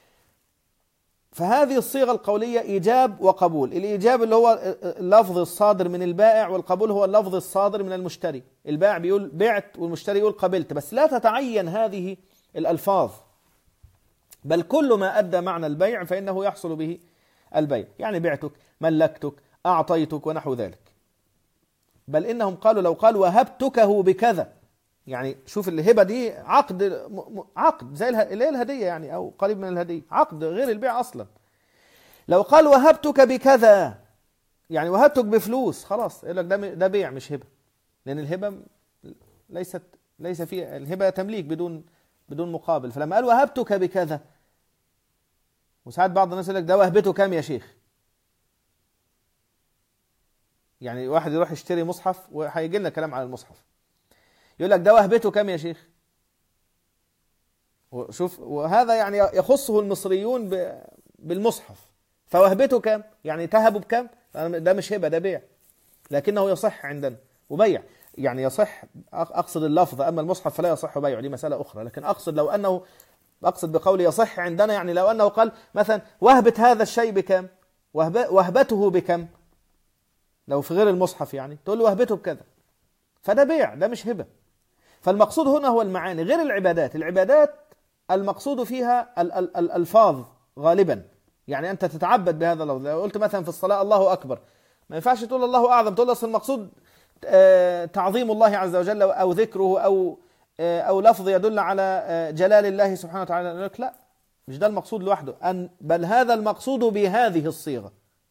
فهذه الصيغة القولية إيجاب وقبول. الإيجاب اللي هو اللفظ الصادر من البائع، والقبول هو اللفظ الصادر من المشتري. البائع بيقول بعت والمشتري يقول قبلت، بس لا تتعين هذه الألفاظ، بل كل ما أدى معنى البيع فإنه يحصل به البيع، يعني بعتك، ملكتك، أعطيتك ونحو ذلك. بل إنهم قالوا لو قال وهبتكه بكذا، يعني شوف الهبة دي عقد عقد زي الهدية يعني، أو قريب من الهدية، عقد غير البيع أصلا. لو قال وهبتك بكذا يعني وهبتك بفلوس، خلاص يقول لك ده ده بيع مش هبة، لأن الهبة ليست ليس فيها، الهبة تمليك بدون بدون مقابل. فلما قال وهبتك بكذا، وساعات بعض الناس يقول لك ده وهبته كام يا شيخ، يعني واحد يروح يشتري مصحف، وهيجي لنا كلام على المصحف، يقول لك ده وهبته كام يا شيخ. وشوف، وهذا يعني يخصه المصريون بالمصحف، فوهبته كام يعني تهبه بكام، ده مش هبة ده بيع، لكنه يصح عندنا وبيع، يعني يصح، أقصد اللفظ، أما المصحف فلا يصح بيع، دي مسألة أخرى. لكن أقصد لو أنه أقصد بقولي يصح عندنا، يعني لو أنه قال مثلا وهبة هذا الشيء بكام، وهبته بكم، لو في غير المصحف يعني تقول له وهبته بكذا، فده بيع، ده مش هبة. فالمقصود هنا هو المعاني، غير العبادات. العبادات المقصود فيها الألفاظ غالبا، يعني أنت تتعبد بهذا اللفظ. لو قلت مثلا في الصلاة الله أكبر، ما ينفعش تقول الله أعظم، تقول أصل المقصود تعظيم الله عز وجل، أو ذكره، أو أو لفظ يدل على جلال الله سبحانه وتعالى. لك لا، مش ده المقصود لوحده، أن بل هذا المقصود بهذه الصيغة.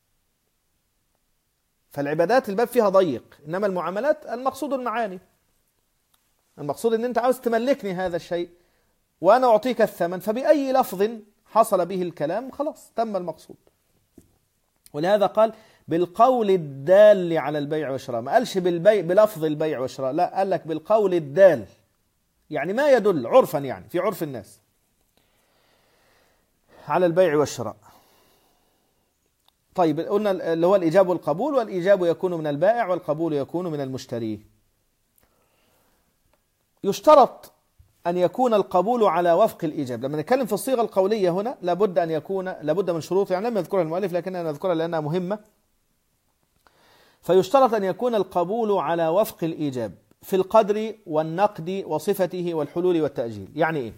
فالعبادات الباب فيها ضيق، إنما المعاملات المقصود المعاني، المقصود ان انت عاوز تملكني هذا الشيء وانا اعطيك الثمن، فبأي لفظ حصل به الكلام خلاص تم المقصود. ولهذا قال بالقول الدال على البيع والشراء، ما قالش بالبيع بلفظ البيع والشراء، لا قال لك بالقول الدال، يعني ما يدل عرفا، يعني في عرف الناس على البيع والشراء. طيب قلنا اللي هو الإيجاب والقبول، والإيجاب يكون من البائع والقبول يكون من المشتري. يشترط أن يكون القبول على وفق الإيجاب. لما نتكلم في الصيغة القولية هنا لابد أن يكون لابد من شروط، يعني لم يذكرها المؤلف لكننا نذكرها لأنها مهمة. فيشترط أن يكون القبول على وفق الإيجاب في القدر والنقد وصفته والحلول والتأجيل. يعني إيه؟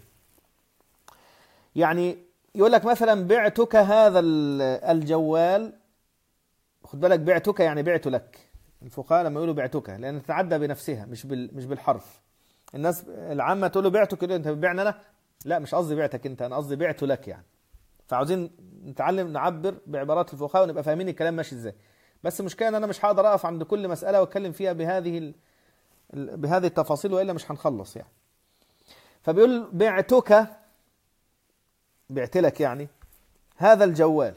يعني يقول لك مثلا بعتك هذا الجوال، خد بالك بعتك يعني بعت لك. الفقهاء لما يقولوا بعتك لأن تتعدى بنفسها مش مش بالحرف. الناس العامة تقول له بعتك، يقول انت بتبيعني انا؟ لا مش قصدي بعتك انت، انا قصدي بعت لك يعني. فعاوزين نتعلم نعبر بعبارات الفقهاء ونبقى فاهمين الكلام ماشي ازاي. بس المشكلة ان انا مش هقدر اقف عند كل مسألة واتكلم فيها بهذه ال... بهذه التفاصيل والا مش هنخلص يعني. فبيقول بعتك، بعت لك يعني هذا الجوال،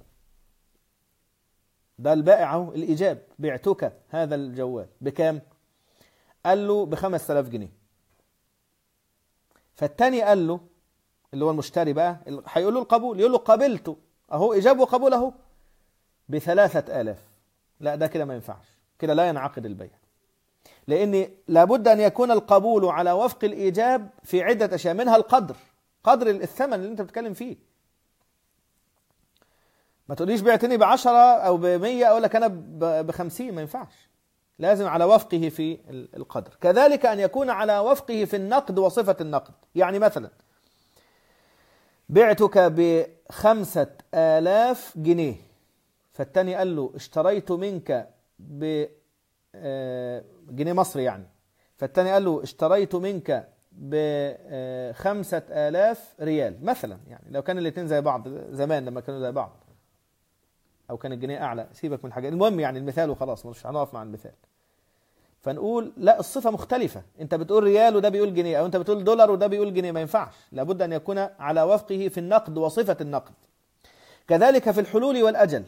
ده البائع اهو الايجاب، بعتك هذا الجوال بكام؟ قال له بخمس آلاف جنيه. فالتاني قال له اللي هو المشتري بقى هيقول له القبول، يقول له قبلته اهو ايجاب وقبول اهو بثلاثة آلاف. لا ده كده ما ينفعش، كده لا ينعقد البيع، لان لابد ان يكون القبول على وفق الايجاب في عدة اشياء، منها القدر، قدر الثمن اللي انت بتتكلم فيه. ما تقوليش بعتني بعشرة او بمية اقول لك انا بخمسين، ما ينفعش، لازم على وفقه في القدر. كذلك أن يكون على وفقه في النقد وصفة النقد. يعني مثلا بعتك بخمسة آلاف جنيه، فالتاني قال له اشتريت منك بجنيه مصري يعني، فالتاني قال له اشتريت منك بخمسة آلاف ريال مثلا. يعني لو كان الاثنين زي بعض زمان لما كانوا زي بعض، أو كان الجنيه أعلى، سيبك من الحاجات، المهم يعني المثال وخلاص مش هنقف مع المثال. فنقول لا الصفة مختلفة، انت بتقول ريال وده بيقول جنيه، او انت بتقول دولار وده بيقول جنيه، ما ينفعش، لابد ان يكون على وفقه في النقد وصفة النقد. كذلك في الحلول والأجل،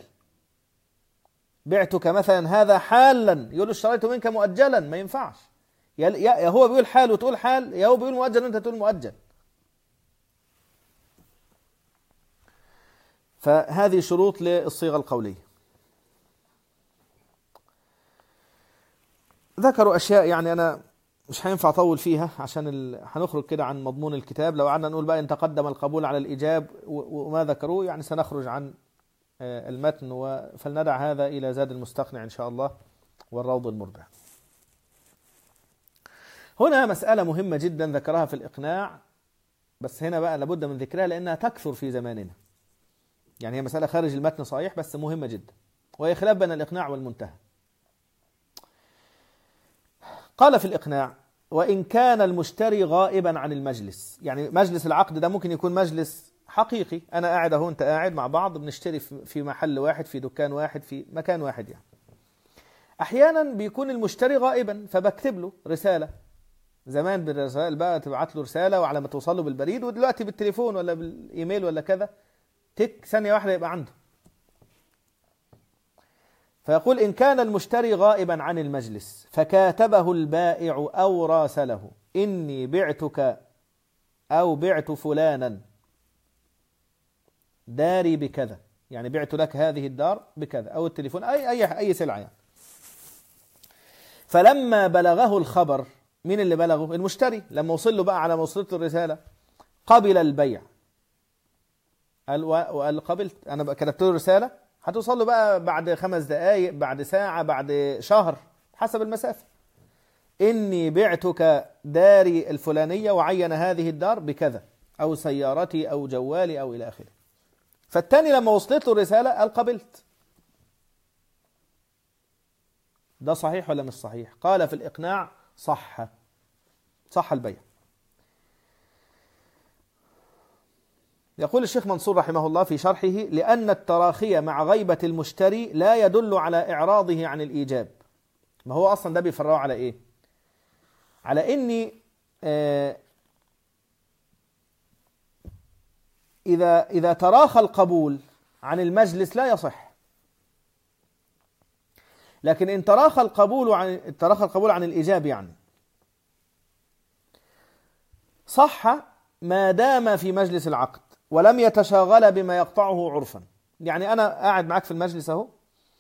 بعتك مثلا هذا حالا، يقول اشتريت منك مؤجلا، ما ينفعش، يا هو بيقول حال وتقول حال، يا هو بيقول مؤجل وانت تقول مؤجل. فهذه شروط للصيغة القولية. ذكروا أشياء يعني أنا مش هينفع أطول فيها عشان ال... هنخرج كده عن مضمون الكتاب. لو قعدنا نقول بقى إن تقدم القبول على الإيجاب و... وما ذكروه يعني سنخرج عن المتن و... فلندع هذا إلى زاد المستقنع إن شاء الله والروض المربع. هنا مسألة مهمة جدا ذكرها في الإقناع، بس هنا بقى لابد من ذكرها لأنها تكثر في زماننا. يعني هي مسألة خارج المتن صحيح بس مهمة جدا، وهي خلاف بين الإقناع والمنتهى. قال في الإقناع وإن كان المشتري غائبا عن المجلس، يعني مجلس العقد ده ممكن يكون مجلس حقيقي، أنا قاعد أهو أنت قاعد مع بعض بنشتري في محل واحد في دكان واحد في مكان واحد يعني. أحيانا بيكون المشتري غائبا فبكتب له رسالة، زمان بالرسائل بقى تبعت له رسالة وعلى ما توصل له بالبريد، ودلوقتي بالتليفون ولا بالإيميل ولا كذا تك ثانية واحدة يبقى عنده. فيقول إن كان المشتري غائبا عن المجلس فكاتبه البائع أو راسله إني بعتك أو بعت فلانا داري بكذا، يعني بعت لك هذه الدار بكذا، أو التليفون أي أي أي سلعة يعني. فلما بلغه الخبر، مين اللي بلغه؟ المشتري. لما وصل له بقى على ما وصلت الرسالة قبل البيع، قال وقال قبلت، أنا كتبت له رسالة هتوصل له بقى بعد خمس دقائق، بعد ساعة، بعد شهر حسب المسافة. إني بعتك داري الفلانية وعين هذه الدار بكذا، أو سيارتي أو جوالي أو إلى آخره. فالتاني لما وصلت له الرسالة قال قبلت. ده صحيح ولا مش صحيح؟ قال في الإقناع صح، صح البيع. يقول الشيخ منصور رحمه الله في شرحه لأن التراخي مع غيبة المشتري لا يدل على إعراضه عن الإيجاب. ما هو أصلا ده بيفرعه على إيه؟ على إني آه إذا إذا تراخى القبول عن المجلس لا يصح. لكن إن تراخى القبول عن تراخى القبول عن الإجاب يعني صح ما دام في مجلس العقد ولم يتشاغل بما يقطعه عرفا. يعني أنا قاعد معاك في المجلس أهو،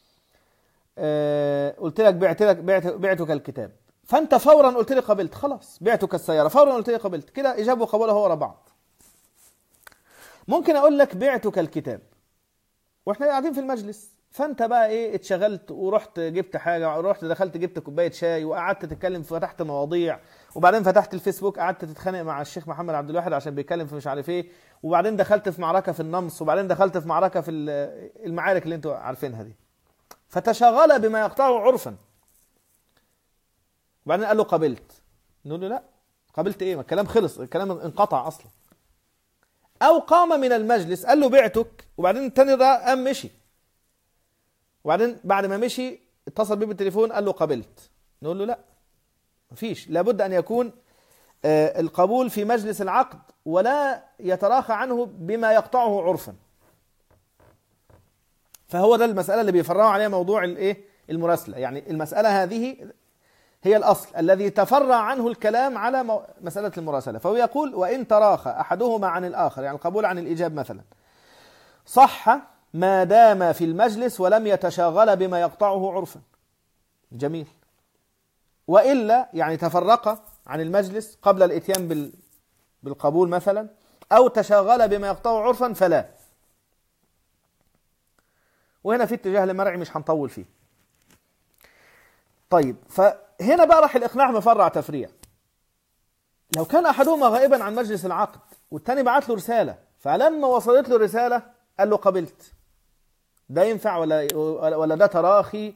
أه قلت لك بعت لك بعت بعتك الكتاب، فأنت فورا قلت لي قبلت، خلاص بعتك السيارة فورا قلت لي قبلت، كده إجابة وقبول هو ورا بعض. ممكن أقول لك بعتك الكتاب وإحنا قاعدين في المجلس، فأنت بقى إيه اتشغلت ورحت جبت حاجة، ورحت دخلت جبت كوباية شاي وقعدت تتكلم فتحت مواضيع، وبعدين فتحت الفيسبوك قعدت تتخانق مع الشيخ محمد عبد الواحد عشان بيتكلم في مش عارف إيه، وبعدين دخلت في معركة في النمص، وبعدين دخلت في معركة في المعارك اللي أنتوا عارفينها دي، فتشغل بما يقطعه عرفا. وبعدين قال له قبلت، نقول له لا قبلت إيه؟ ما الكلام خلص، الكلام انقطع أصلا. أو قام من المجلس قال له بعتك، وبعدين التاني ده قام مشي، وبعدين بعد ما مشي اتصل بيه بالتليفون قال له قبلت، نقول له لا مفيش، لابد أن يكون آه القبول في مجلس العقد ولا يتراخى عنه بما يقطعه عرفا. فهو ده المسألة اللي بيفرعوا عليها موضوع الايه المراسلة. يعني المسألة هذه هي الأصل الذي تفرع عنه الكلام على مسألة المراسلة. فهو يقول وإن تراخى أحدهما عن الآخر، يعني القبول عن الإيجاب مثلا، صح ما دام في المجلس ولم يتشاغل بما يقطعه عرفا. جميل. وإلا يعني تفرق عن المجلس قبل الإتيان بالقبول مثلا، أو تشاغل بما يقطعه عرفا فلا. وهنا في اتجاه لمرعي مش هنطول فيه. طيب، فهنا بقى راح الإقناع مفرع تفريع. لو كان أحدهما غائبا عن مجلس العقد والتاني بعت له رسالة، فلما وصلت له رسالة قال له قبلت، ده ينفع ولا ولا ده تراخي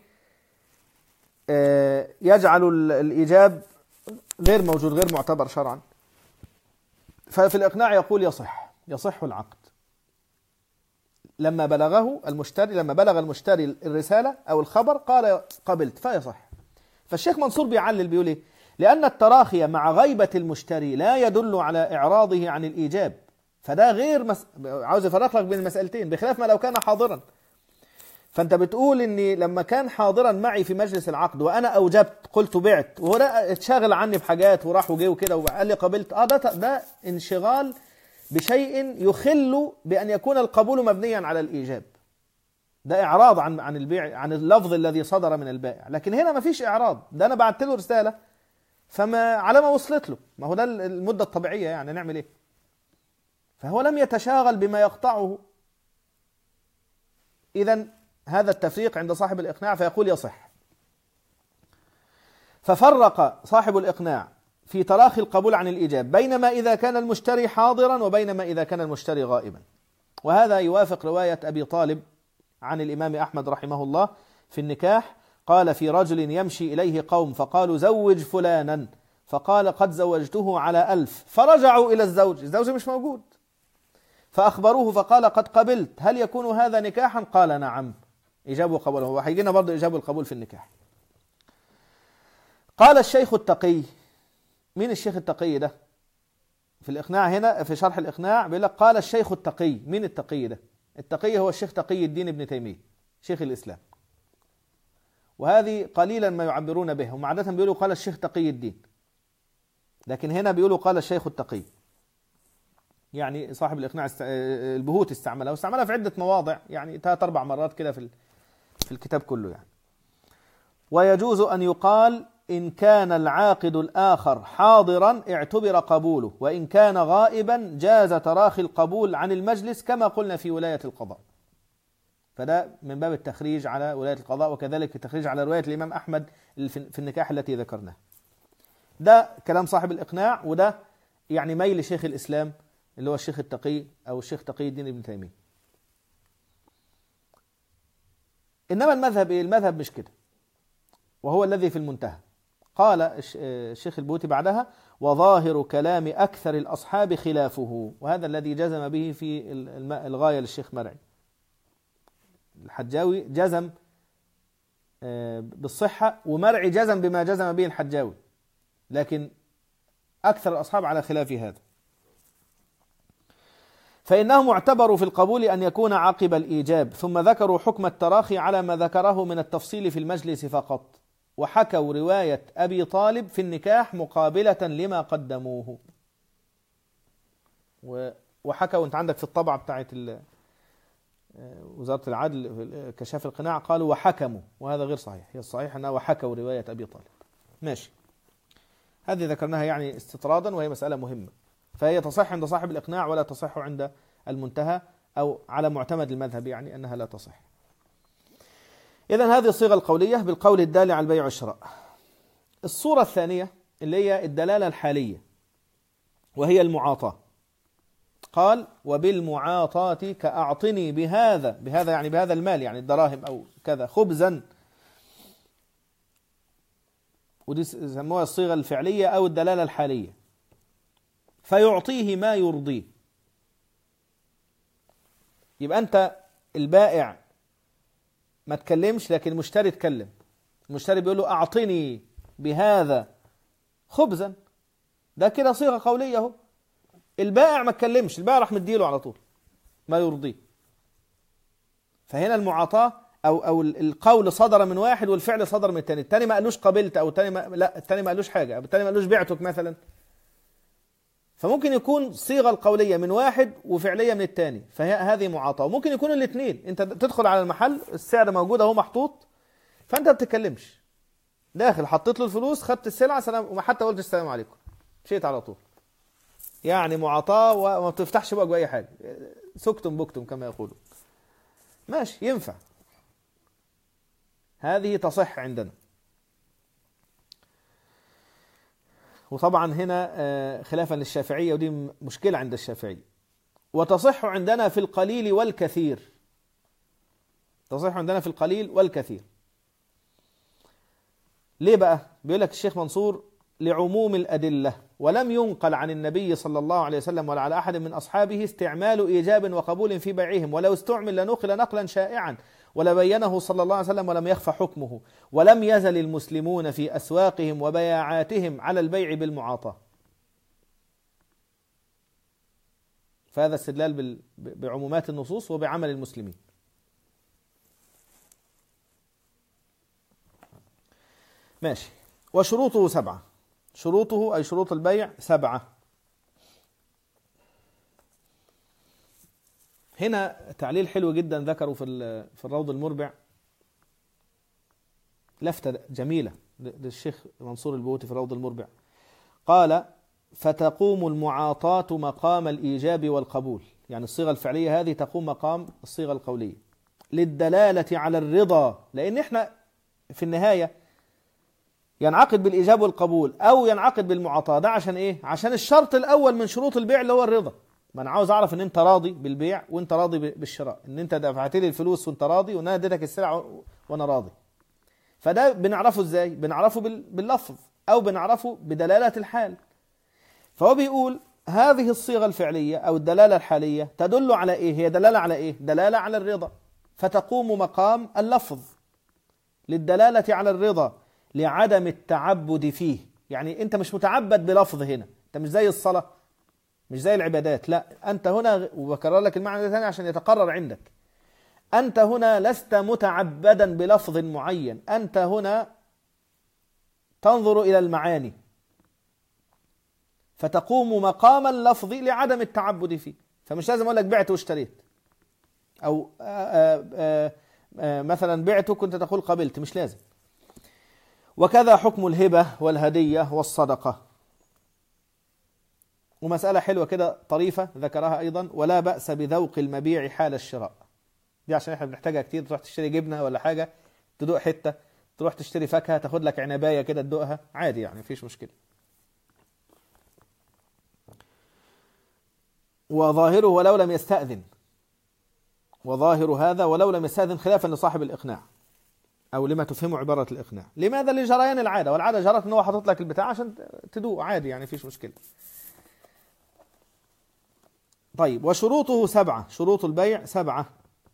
يجعل الإيجاب غير موجود غير معتبر شرعا؟ ففي الإقناع يقول يصح يصح العقد لما بلغه المشتري لما بلغ المشتري الرسالة أو الخبر قال قبلت فيصح. فالشيخ منصور بيعلل بيقول ايه؟ لأن التراخي مع غيبة المشتري لا يدل على إعراضه عن الإيجاب، فده غير مس... عاوز يفرق لك بين المسألتين، بخلاف ما لو كان حاضرا. فأنت بتقول إني لما كان حاضرا معي في مجلس العقد وأنا أوجبت قلت بعت، وهو ده اتشاغل عني بحاجات وراح وجي وكده وقال لي قبلت، اه ده ده انشغال بشيء يخل بأن يكون القبول مبنيا على الإيجاب، ده إعراض عن عن البيع، عن اللفظ الذي صدر من البائع. لكن هنا ما فيش إعراض، ده أنا بعت له رسالة فما على ما وصلت له، ما هو ده المدة الطبيعية، يعني نعمل إيه؟ فهو لم يتشاغل بما يقطعه. إذن هذا التفريق عند صاحب الإقناع، فيقول يصح. ففرق صاحب الإقناع في تراخي القبول عن الإيجاب بينما إذا كان المشتري حاضرا وبينما إذا كان المشتري غائبا. وهذا يوافق رواية أبي طالب عن الإمام أحمد رحمه الله في النكاح، قال في رجل يمشي إليه قوم فقالوا زوج فلانا، فقال قد زوجته على ألف، فرجعوا إلى الزوج، الزوج مش موجود، فأخبروه فقال قد قبلت، هل يكون هذا نكاحا؟ قال نعم، إجاب وقبول. هو هيجينا برضه إجاب والقبول في النكاح. قال الشيخ التقي، مين الشيخ التقي ده؟ في الإقناع هنا في شرح الإقناع بيقول لك قال الشيخ التقي. مين التقي ده؟ التقي هو الشيخ تقي الدين ابن تيمية شيخ الإسلام، وهذه قليلا ما يعبرون به، هم عادة بيقولوا قال الشيخ تقي الدين، لكن هنا بيقولوا قال الشيخ التقي. يعني صاحب الإقناع است... البهوت استعملها واستعملها في عدة مواضع، يعني ثلاث أربع مرات كده في في الكتاب كله يعني. ويجوز أن يقال إن كان العاقد الآخر حاضرا اعتبر قبوله، وإن كان غائبا جاز تراخي القبول عن المجلس كما قلنا في ولاية القضاء. فده من باب التخريج على ولاية القضاء، وكذلك التخريج على رواية الإمام أحمد في النكاح التي ذكرناها. ده كلام صاحب الإقناع، وده يعني ميل شيخ الإسلام اللي هو الشيخ التقي أو الشيخ تقي الدين ابن تيمية. إنما المذهب إيه؟ المذهب مش كده، وهو الذي في المنتهى. قال الشيخ البوتي بعدها وظاهر كلام أكثر الأصحاب خلافه، وهذا الذي جزم به في الغاية للشيخ مرعي. الحجاوي جزم بالصحة ومرعي جزم بما جزم به الحجاوي، لكن أكثر الأصحاب على خلاف هذا. فإنهم اعتبروا في القبول أن يكون عقب الإيجاب، ثم ذكروا حكم التراخي على ما ذكره من التفصيل في المجلس فقط، وحكوا رواية أبي طالب في النكاح مقابلة لما قدموه. وحكوا، أنت عندك في الطبعة بتاعت وزارة العدل كشاف القناع قالوا وحكموا، وهذا غير صحيح. هي الصحيح أنها وحكوا رواية أبي طالب. ماشي، هذه ذكرناها يعني استطرادا، وهي مسألة مهمة. فهي تصح عند صاحب الإقناع ولا تصح عند المنتهى، أو على معتمد المذهب يعني أنها لا تصح. إذن هذه الصيغة القولية بالقول الدال على البيع والشراء. الصورة الثانية اللي هي الدلالة الحالية، وهي المعاطاة. قال وبالمعاطاة كأعطني بهذا، بهذا يعني بهذا المال، يعني الدراهم أو كذا، خبزا، ودي سموها الصيغة الفعلية أو الدلالة الحالية، فيعطيه ما يرضيه. يبقى أنت البائع ما تكلمش، لكن المشتري تكلم. المشتري بيقول له أعطني بهذا خبزا، ده كده صيغة قولية اهو. البائع ما تكلمش، البائع راح مديله على طول ما يرضيه. فهنا المعاطاة أو أو القول صدر من واحد والفعل صدر من الثاني. الثاني ما قالوش قبلت، أو الثاني ما لا الثاني ما قالوش حاجة، أو الثاني ما قالوش بعتك مثلا. فممكن يكون صيغة القولية من واحد وفعلية من الثاني، فهذه معاطاة. وممكن يكون الاثنين، أنت تدخل على المحل السعر موجود أهو محطوط، فأنت ما بتتكلمش، داخل حطيت له الفلوس، خدت السلعة، سلام، وما حتى قلت السلام عليكم، مشيت على طول. يعني معاطاة وما بتفتحش بقى أي حاجة، سكتم بكتم كما يقولون. ماشي، ينفع، هذه تصح عندنا. وطبعا هنا خلافا للشافعية، ودي مشكلة عند الشافعية. وتصح عندنا في القليل والكثير، تصح عندنا في القليل والكثير. ليه بقى؟ بيقول لك الشيخ منصور لعموم الأدلة، ولم ينقل عن النبي صلى الله عليه وسلم ولا على أحد من أصحابه استعمال إيجاب وقبول في بيعهم، ولو استعمل لنقل نقلا شائعا ولبينه صلى الله عليه وسلم ولم يخفى حكمه. ولم يزل المسلمون في أسواقهم وبياعاتهم على البيع بالمعاطاة. فهذا استدلال بعمومات النصوص وبعمل المسلمين. ماشي. وشروطه سبعة، شروطه أي شروط البيع سبعة. هنا تعليل حلو جدا ذكروا في في الروض المربع، لفتة جميلة للشيخ منصور البوتي في الروض المربع. قال فتقوم المعاطاة مقام الإيجاب والقبول، يعني الصيغة الفعلية هذه تقوم مقام الصيغة القولية للدلالة على الرضا، لأن احنا في النهاية ينعقد بالإيجاب والقبول أو ينعقد بالمعاطاة. ده عشان إيه؟ عشان الشرط الأول من شروط البيع اللي هو الرضا. ما أنا عاوز أعرف إن أنت راضي بالبيع وأنت راضي بالشراء، إن أنت دفعت لي الفلوس وأنت راضي، وأنا اديتك السلعة وأنا راضي. فده بنعرفه إزاي؟ بنعرفه باللفظ أو بنعرفه بدلالة الحال. فهو بيقول هذه الصيغة الفعلية أو الدلالة الحالية تدل على إيه؟ هي دلالة على إيه؟ دلالة على الرضا، فتقوم مقام اللفظ للدلالة على الرضا لعدم التعبد فيه. يعني أنت مش متعبد بلفظ هنا، أنت مش زي الصلاة، مش زي العبادات، لا أنت هنا، وبكرر لك المعنى ده ثاني عشان يتقرر عندك، أنت هنا لست متعبدا بلفظ معين، أنت هنا تنظر إلى المعاني، فتقوم مقام اللفظ لعدم التعبد فيه. فمش لازم أقول لك بعت واشتريت، أو آآ آآ آآ مثلا بعت كنت تقول قبلت، مش لازم. وكذا حكم الهبة والهدية والصدقة. ومسألة حلوة كده طريفة ذكرها أيضا، ولا بأس بذوق المبيع حال الشراء. دي عشان احنا بنحتاجها كتير، تروح تشتري جبنة ولا حاجة تدوق حتة، تروح تشتري فاكهة تاخد لك عنباية كده تدوقها عادي، يعني مفيش مشكلة. وظاهره ولو لم يستأذن، وظاهر هذا ولو لم يستأذن خلافا لصاحب الإقناع أو لما تفهمه عبارة الإقناع. لماذا؟ لجريان العادة، والعادة جرت أنه حاطط لك البتاع عشان تدوق عادي، يعني فيش مشكلة. طيب، وشروطه سبعة، شروط البيع سبعة.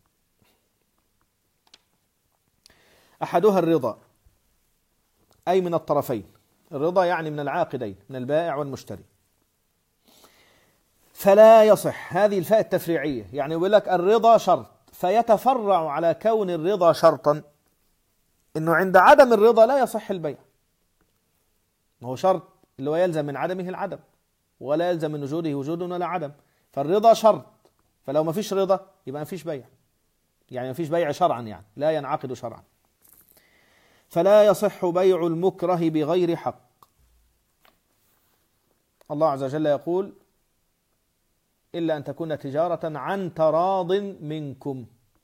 أحدها الرضا، أي من الطرفين، الرضا يعني من العاقدين، من البائع والمشتري. فلا يصح، هذه الفاء التفريعية، يعني يقول لك الرضا شرط، فيتفرع على كون الرضا شرطا إنه عند عدم الرضا لا يصح البيع. ما هو شرط اللي هو يلزم من عدمه العدم، ولا يلزم من وجوده وجود ولا عدم، فالرضا شرط، فلو ما فيش رضا يبقى ما فيش بيع، يعني ما فيش بيع شرعا، يعني لا ينعقد شرعا. فلا يصح بيع المكره بغير حق. الله عز وجل يقول إلا أن تكون تجارة عن تراض منكم،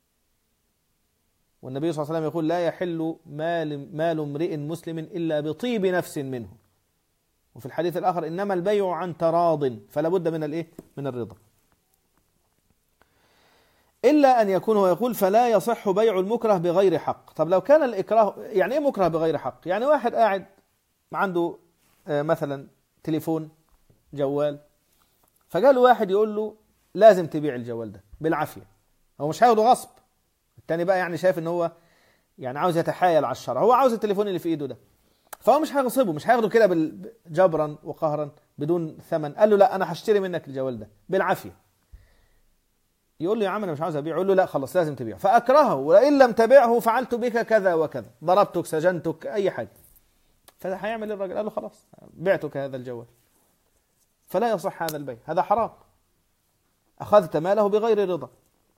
والنبي صلى الله عليه وسلم يقول لا يحل مال, مال امرئ مسلم إلا بطيب نفس منه، وفي الحديث الآخر إنما البيع عن تراض، فلا بد من الإيه؟ من الرضا. إلا أن يكون هو يقول فلا يصح بيع المكره بغير حق. طب لو كان الإكراه، يعني إيه مكره بغير حق؟ يعني واحد قاعد عنده مثلا تليفون جوال، فقال له واحد يقول له لازم تبيع الجوال ده بالعافية، هو مش هياخده غصب، التاني بقى يعني شايف ان هو يعني عاوز يتحايل على الشرع، هو عاوز التليفون اللي في ايده ده، فهو مش هيغصبه، مش هياخده كده جبرا وقهرا بدون ثمن، قال له لا انا هشتري منك الجوال ده بالعافية، يقول له يا عم انا مش عاوز ابيعه، يقول له لا خلاص لازم تبيعه، فاكرهه وان لم تبيعه فعلت بك كذا وكذا، ضربتك سجنتك اي حاجة، فهيعمل الراجل؟ قال له خلاص بعتك هذا الجوال. فلا يصح هذا البيع، هذا حرام، أخذت ماله بغير رضا.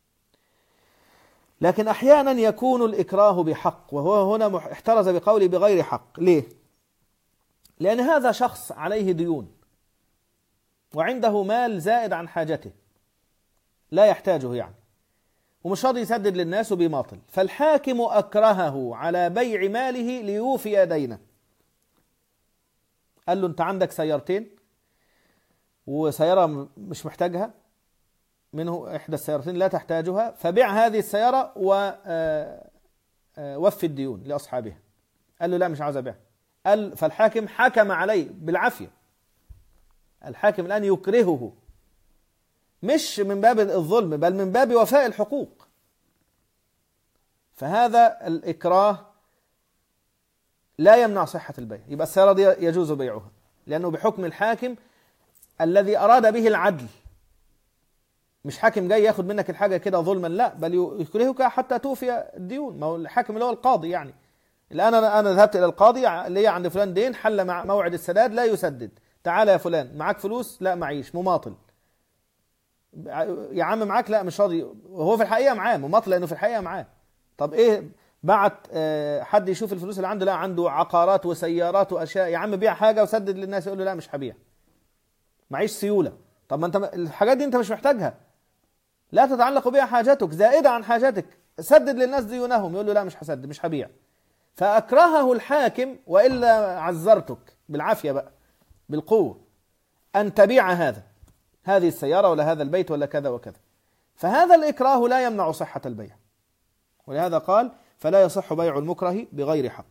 لكن أحيانا يكون الإكراه بحق، وهو هنا احترز بقوله بغير حق. ليه؟ لأن هذا شخص عليه ديون وعنده مال زائد عن حاجته لا يحتاجه يعني، ومش راضي يسدد للناس وبيماطل، فالحاكم أكرهه على بيع ماله ليوفي دينه. قال له أنت عندك سيارتين وسيارة مش محتاجها، منه إحدى السيارتين لا تحتاجها، فبيع هذه السيارة ووفي الديون لأصحابها. قال له لا مش عاوز أبيع. قال فالحاكم حكم عليه بالعافية، الحاكم الآن يكرهه، مش من باب الظلم بل من باب وفاء الحقوق. فهذا الإكراه لا يمنع صحة البيع، يبقى السيارة دي يجوز بيعها، لأنه بحكم الحاكم الذي أراد به العدل، مش حاكم جاي ياخد منك الحاجة كده ظلما، لا بل يكرهك حتى توفي الديون. ما هو الحاكم اللي هو القاضي، يعني الآن أنا أنا ذهبت إلى القاضي لي عند فلان دين، حل مع موعد السداد لا يسدد، تعال يا فلان معاك فلوس؟ لا معيش، مماطل. يا عم معاك؟ لا مش راضي، وهو في الحقيقة معاه مماطل لأنه في الحقيقة معاه. طب إيه؟ بعت حد يشوف الفلوس اللي عنده، لا عنده عقارات وسيارات وأشياء، يا عم بيع حاجة وسدد للناس، يقول له لا مش هبيع، معيش سيولة. طب ما أنت الحاجات دي أنت مش محتاجها، لا تتعلق بها حاجتك، زائدة عن حاجتك، سدد للناس ديونهم، يقول له لا مش هسدد، مش هبيع. فأكرهه الحاكم، وإلا عذرتك بالعافية بقى بالقوة أن تبيع هذا هذه السيارة ولا هذا البيت ولا كذا وكذا. فهذا الإكراه لا يمنع صحة البيع، ولهذا قال فلا يصح بيع المكره بغير حق.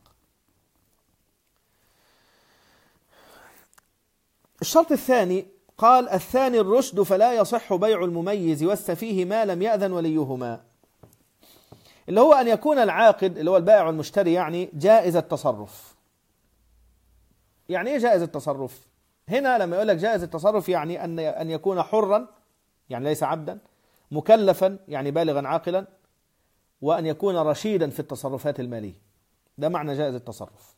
الشرط الثاني قال الثاني الرشد، فلا يصح بيع المميز والسفيه ما لم يأذن وليهما، اللي هو أن يكون العاقد اللي هو البائع والمشتري يعني جائز التصرف. يعني إيه جائز التصرف؟ هنا لما يقول لك جائز التصرف يعني أن أن يكون حرا، يعني ليس عبدا، مكلفا يعني بالغا عاقلا، وأن يكون رشيدا في التصرفات المالية، ده معنى جائز التصرف.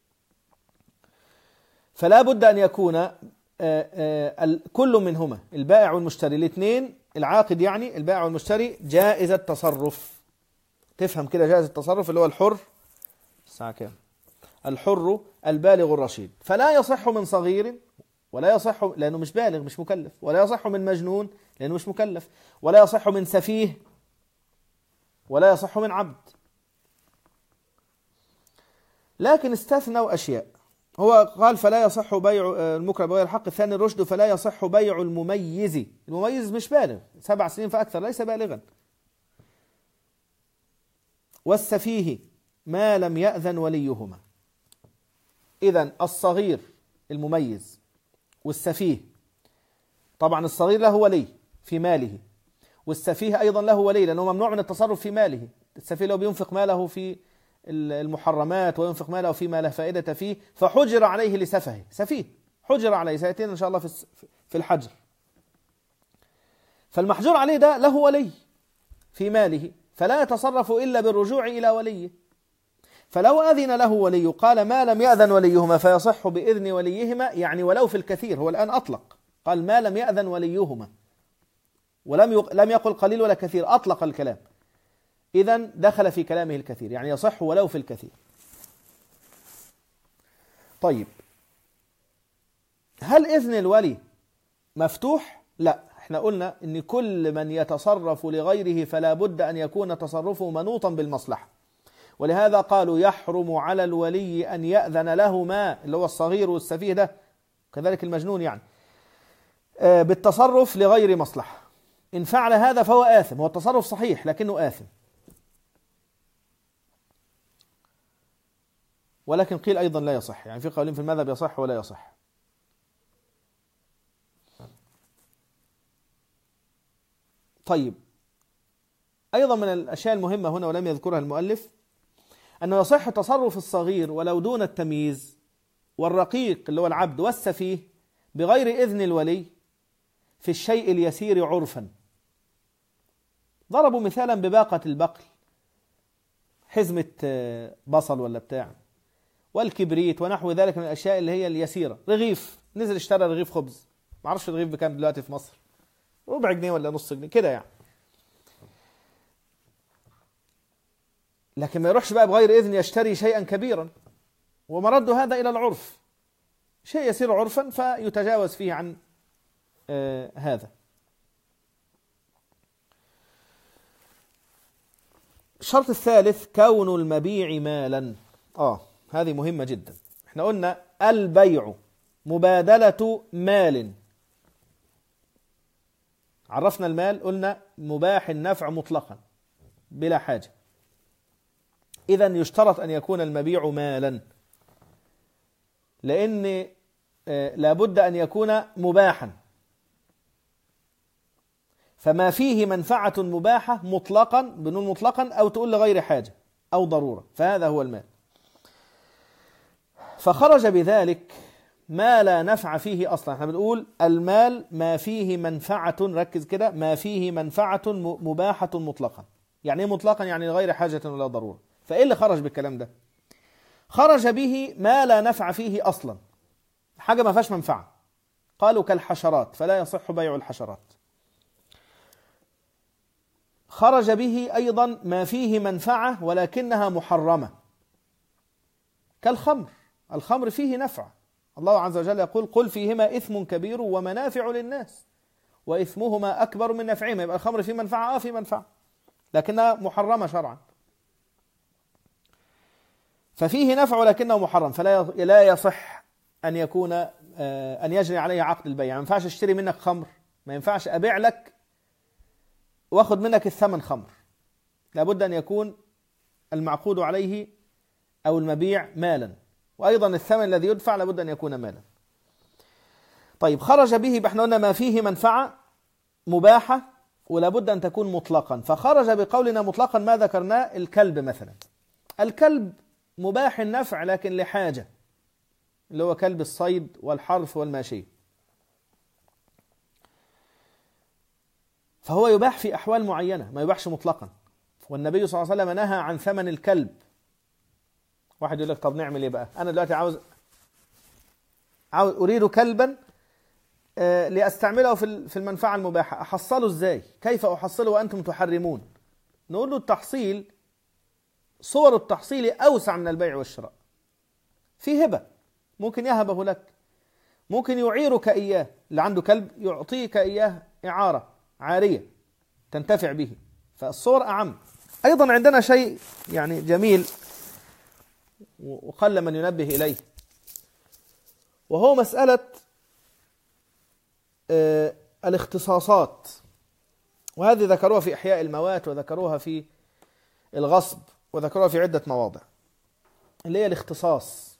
فلا بد أن يكون آآ آآ كل منهما، البائع والمشتري الاثنين، العاقد يعني البائع والمشتري، جائز التصرف. تفهم كده جائز التصرف اللي هو الحر، الساعة كام؟ الحر البالغ الرشيد. فلا يصح من صغير، ولا يصح لأنه مش بالغ مش مكلف، ولا يصح من مجنون لأنه مش مكلف، ولا يصح من سفيه، ولا يصح من عبد. لكن استثنوا أشياء. هو قال فلا يصح بيع المكره بغير الحق. الثاني الرشد، فلا يصح بيع المميز. المميز مش بالغ، سبع سنين فأكثر، ليس بالغا. والسفيه ما لم يأذن وليهما. إذن الصغير المميز والسفيه، طبعا الصغير له ولي في ماله، والسفيه أيضا له ولي لأنه ممنوع من التصرف في ماله. السفيه لو بينفق ماله في المحرمات وينفق ماله فيما لا فائدة فيه فحجر عليه لسفهه، سفيه حجر عليه، سيأتينا إن شاء الله في في الحجر. فالمحجور عليه ده له ولي في ماله، فلا يتصرف إلا بالرجوع إلى وليه. فلو أذن له ولي قال ما لم يأذن وليهما فيصح بإذن وليهما، يعني ولو في الكثير، هو الآن أطلق، قال ما لم يأذن وليهما، ولم يق... لم يقل قليل ولا كثير، أطلق الكلام، إذن دخل في كلامه الكثير، يعني يصح ولو في الكثير. طيب هل إذن الولي مفتوح؟ لا، احنا قلنا ان كل من يتصرف لغيره فلا بد أن يكون تصرفه منوطا بالمصلحة، ولهذا قالوا يحرم على الولي أن يأذن لهما، اللي هو الصغير والسفيه ده كذلك المجنون يعني، بالتصرف لغير مصلحة. إن فعل هذا فهو آثم، هو التصرف صحيح لكنه آثم. ولكن قيل أيضا لا يصح، يعني في قولين في المذهب يصح ولا يصح. طيب أيضا من الأشياء المهمة هنا ولم يذكرها المؤلف أنه يصح تصرف الصغير ولو دون التمييز والرقيق اللي هو العبد والسفيه بغير إذن الولي في الشيء اليسير عرفا. ضربوا مثالا بباقة البقل، حزمة بصل ولا بتاع، والكبريت ونحو ذلك من الأشياء اللي هي اليسيرة. رغيف، نزل اشترى رغيف خبز، معرفش الرغيف بكام دلوقتي في مصر، ربع جنيه ولا نص جنيه كده يعني، لكن ما يروحش بقى بغير إذن يشتري شيئا كبيرا، ومرد هذا إلى العرف، شيء يسير عرفا فيتجاوز فيه عن آه هذا. الشرط الثالث كون المبيع مالا. آه هذه مهمة جدا. احنا قلنا البيع مبادلة مال، عرفنا المال، قلنا مباح النفع مطلقا بلا حاجة، إذن يشترط أن يكون المبيع مالا، لأن لابد أن يكون مباحا، فما فيه منفعة مباحة مطلقا، بنقول مطلقا، أو تقول لغير حاجة أو ضرورة، فهذا هو المال. فخرج بذلك ما لا نفع فيه أصلا. احنا بنقول المال ما فيه منفعة، ركز كده، ما فيه منفعة مباحة مطلقا. يعني ايه مطلقا؟ يعني غير حاجة ولا ضرورة. فإيه اللي خرج بالكلام ده؟ خرج به ما لا نفع فيه أصلا، حاجة ما فيهاش منفعة. قالوا كالحشرات فلا يصح بيع الحشرات. خرج به أيضا ما فيه منفعة ولكنها محرمة، كالخمر، الخمر فيه نفع، الله عز وجل يقول قل فيهما إثم كبير ومنافع للناس وإثمهما أكبر من نفعهما. يبقى الخمر فيه منفعة، آه فيه منفعة، لكنها محرمة شرعا، ففيه نفع ولكنه محرم، فلا لا يصح أن يكون أن يجري عليه عقد البيع. ما ينفعش اشتري منك خمر، ما ينفعش أبيع لك واخد منك الثمن خمر، لابد أن يكون المعقود عليه أو المبيع مالا، وأيضا الثمن الذي يدفع لابد أن يكون مالا. طيب خرج به، احنا قلنا ما فيه منفعة مباحة ولابد أن تكون مطلقا، فخرج بقولنا مطلقا ما ذكرناه، الكلب مثلا، الكلب مباح النفع لكن لحاجة، اللي هو كلب الصيد والحرث والماشية، فهو يباح في أحوال معينة، ما يباحش مطلقا. والنبي صلى الله عليه وسلم نهى عن ثمن الكلب. واحد يقول لك طب نعمل ايه بقى؟ أنا دلوقتي عاوز عاوز أريد كلبا آه لأستعمله في في المنفعة المباحة، أحصله إزاي؟ كيف أحصله وأنتم تحرمون؟ نقول له التحصيل، صور التحصيل أوسع من البيع والشراء. في هبة، ممكن يهبه لك، ممكن يعيرك إياه، اللي عنده كلب يعطيك إياه إعارة عارية تنتفع به، فالصور أعم. أيضا عندنا شيء يعني جميل وقل من ينبه إليه، وهو مسألة آه الاختصاصات، وهذه ذكروها في إحياء الموات وذكروها في الغصب وذكروها في عدة مواضع، اللي هي الاختصاص.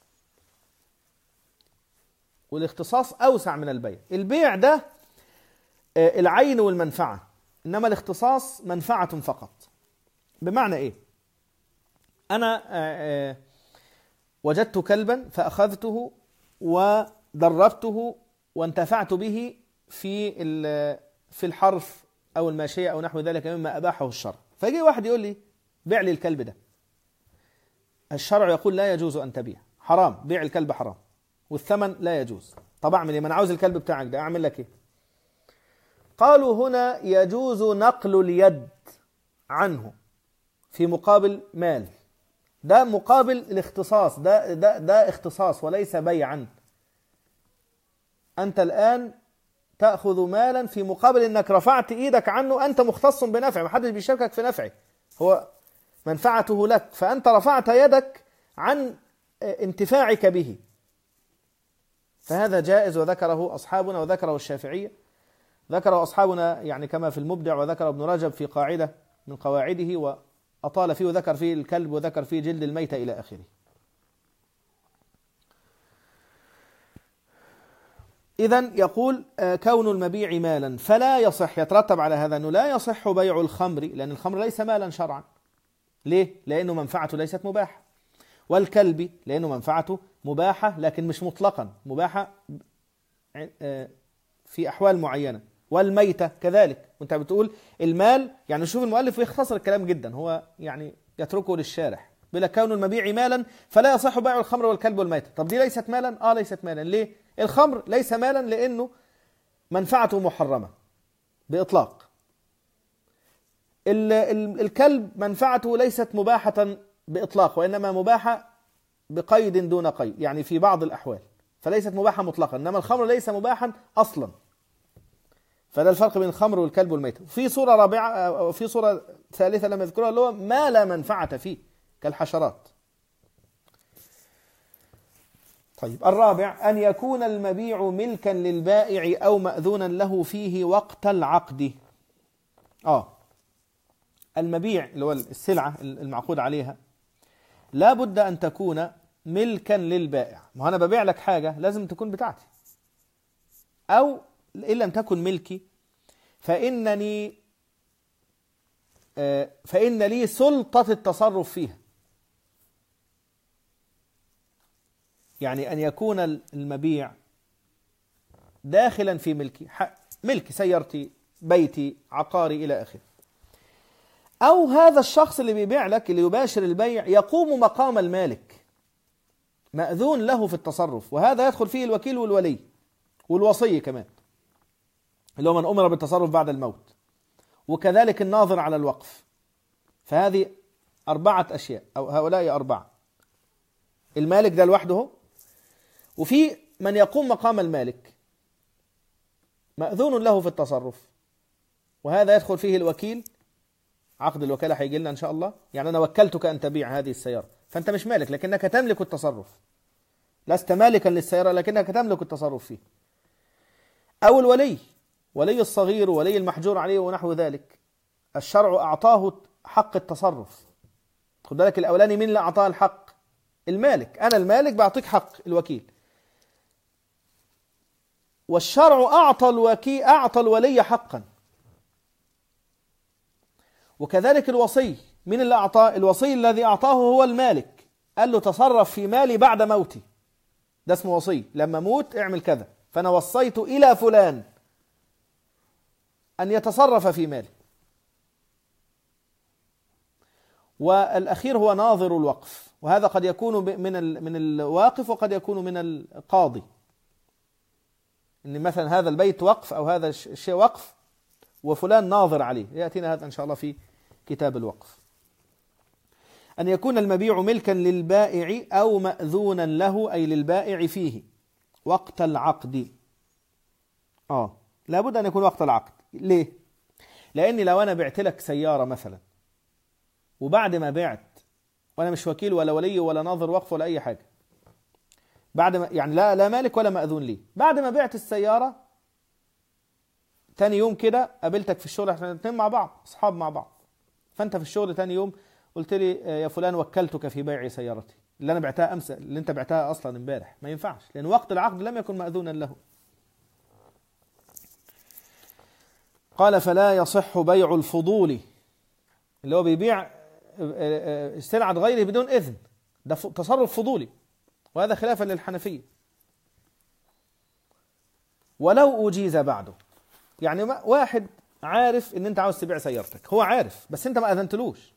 والاختصاص أوسع من البيع. البيع ده آه العين والمنفعة، إنما الاختصاص منفعة فقط. بمعنى إيه؟ أنا آه آه وجدت كلبا فأخذته ودربته وانتفعت به في في الحرث أو الماشية أو نحو ذلك مما أباحه الشرع. فيجي واحد يقول لي بيع لي الكلب ده، الشرع يقول لا يجوز أن تبيع، حرام، بيع الكلب حرام والثمن لا يجوز. طب أعمل إيه؟ ما أنا عاوز الكلب بتاعك ده، أعمل لك إيه؟ قالوا هنا يجوز نقل اليد عنه في مقابل مال، ده مقابل الاختصاص، ده ده ده اختصاص وليس بيعا. أنت الآن تأخذ مالا في مقابل أنك رفعت إيدك عنه، أنت مختص بنفعه، ما حدش بيشاركك في نفعه، هو منفعته لك، فأنت رفعت يدك عن انتفاعك به، فهذا جائز. وذكره أصحابنا وذكره الشافعية، ذكره أصحابنا يعني كما في المبدع، وذكر ابن رجب في قاعدة من قواعده وأطال فيه، وذكر فيه الكلب وذكر فيه جلد الميتة إلى آخره. إذن يقول كون المبيع مالا فلا يصح، يترتب على هذا أنه لا يصح بيع الخمر، لأن الخمر ليس مالا شرعا. ليه؟ لأنه منفعته ليست مباحة. والكلب لأنه منفعته مباحة لكن مش مطلقا، مباحة في أحوال معينة. والميتة كذلك. وانت بتقول المال، يعني شوف المؤلف يختصر الكلام جدا، هو يعني يتركه للشارح. بلا كون المبيع مالا فلا يصح بيع الخمر والكلب والميتة. طب دي ليست مالا؟ آه ليست مالا. ليه؟ الخمر ليس مالا لأنه منفعته محرمة بإطلاق. ال ال الكلب منفعته ليست مباحة بإطلاق، وإنما مباحة بقيد دون قيد، يعني في بعض الأحوال، فليست مباحة مطلقا. إنما الخمر ليس مباحا أصلا. فده الفرق بين الخمر والكلب والميتة. في صورة رابعة، في صورة ثالثة لم يذكرها، اللي هو ما لا منفعة فيه كالحشرات. طيب الرابع أن يكون المبيع ملكا للبائع أو مأذونا له فيه وقت العقد. آه المبيع اللي هو السلعة المعقود عليها لا بد أن تكون ملكا للبائع. ما أنا ببيع لك حاجة لازم تكون بتاعتي، أو إن لم تكن ملكي فإنني فإن لي سلطة التصرف فيها. يعني أن يكون المبيع داخلا في ملكي، ملكي سيارتي، بيتي، عقاري إلى آخره. أو هذا الشخص اللي بيبيع لك، اللي يباشر البيع، يقوم مقام المالك، مأذون له في التصرف، وهذا يدخل فيه الوكيل والولي والوصي كمان، اللي هو من أمر بالتصرف بعد الموت، وكذلك الناظر على الوقف. فهذه أربعة أشياء، أو هؤلاء أربعة. المالك ده لوحده، وفي من يقوم مقام المالك مأذون له في التصرف، وهذا يدخل فيه الوكيل، عقد الوكالة هيجي لنا إن شاء الله. يعني أنا وكلتك أن تبيع هذه السيارة، فأنت مش مالك لكنك تملك التصرف، لست مالكا للسيارة لكنك تملك التصرف فيه. أو الولي، ولي الصغير وولي المحجور عليه ونحو ذلك، الشرع أعطاه حق التصرف. خد بالك الأولاني مين اللي أعطاه الحق؟ المالك. أنا المالك بعطيك حق الوكيل، والشرع أعطى الوكيل أعطى الولي حقا. وكذلك الوصي، من اللي أعطاه؟ الوصي الذي أعطاه هو المالك، قال له تصرف في مالي بعد موتي، ده اسمه وصي. لما موت اعمل كذا، فأنا وصيت إلى فلان أن يتصرف في مالي. والأخير هو ناظر الوقف، وهذا قد يكون من من الواقف وقد يكون من القاضي، إن مثلا هذا البيت وقف أو هذا الشيء وقف وفلان ناظر عليه، يأتينا هذا إن شاء الله في كتاب الوقف. أن يكون المبيع ملكا للبائع أو مأذونا له، أي للبائع فيه وقت العقد. آه لابد أن يكون وقت العقد. ليه؟ لأني لو أنا بعت لك سيارة مثلا، وبعد ما بعت وأنا مش وكيل ولا ولي ولا ناظر وقف ولا أي حاجة، بعد ما يعني لا لا مالك ولا مأذون لي، بعد ما بعت السيارة تاني يوم كده قابلتك في الشغل، احنا الاثنين مع بعض اصحاب مع بعض، فانت في الشغل تاني يوم قلت لي يا فلان وكلتك في بيع سيارتي اللي انا بعتها امس، اللي انت بعتها اصلا امبارح. ما ينفعش، لان وقت العقد لم يكن مأذونا له. قال فلا يصح بيع الفضول، اللي هو بيبيع سلعة غيره بدون إذن، ده تصرف فضولي، وهذا خلافا للحنفية. ولو أجيز بعده، يعني واحد عارف ان انت عاوز تبيع سيارتك، هو عارف بس انت ما اذنتلوش.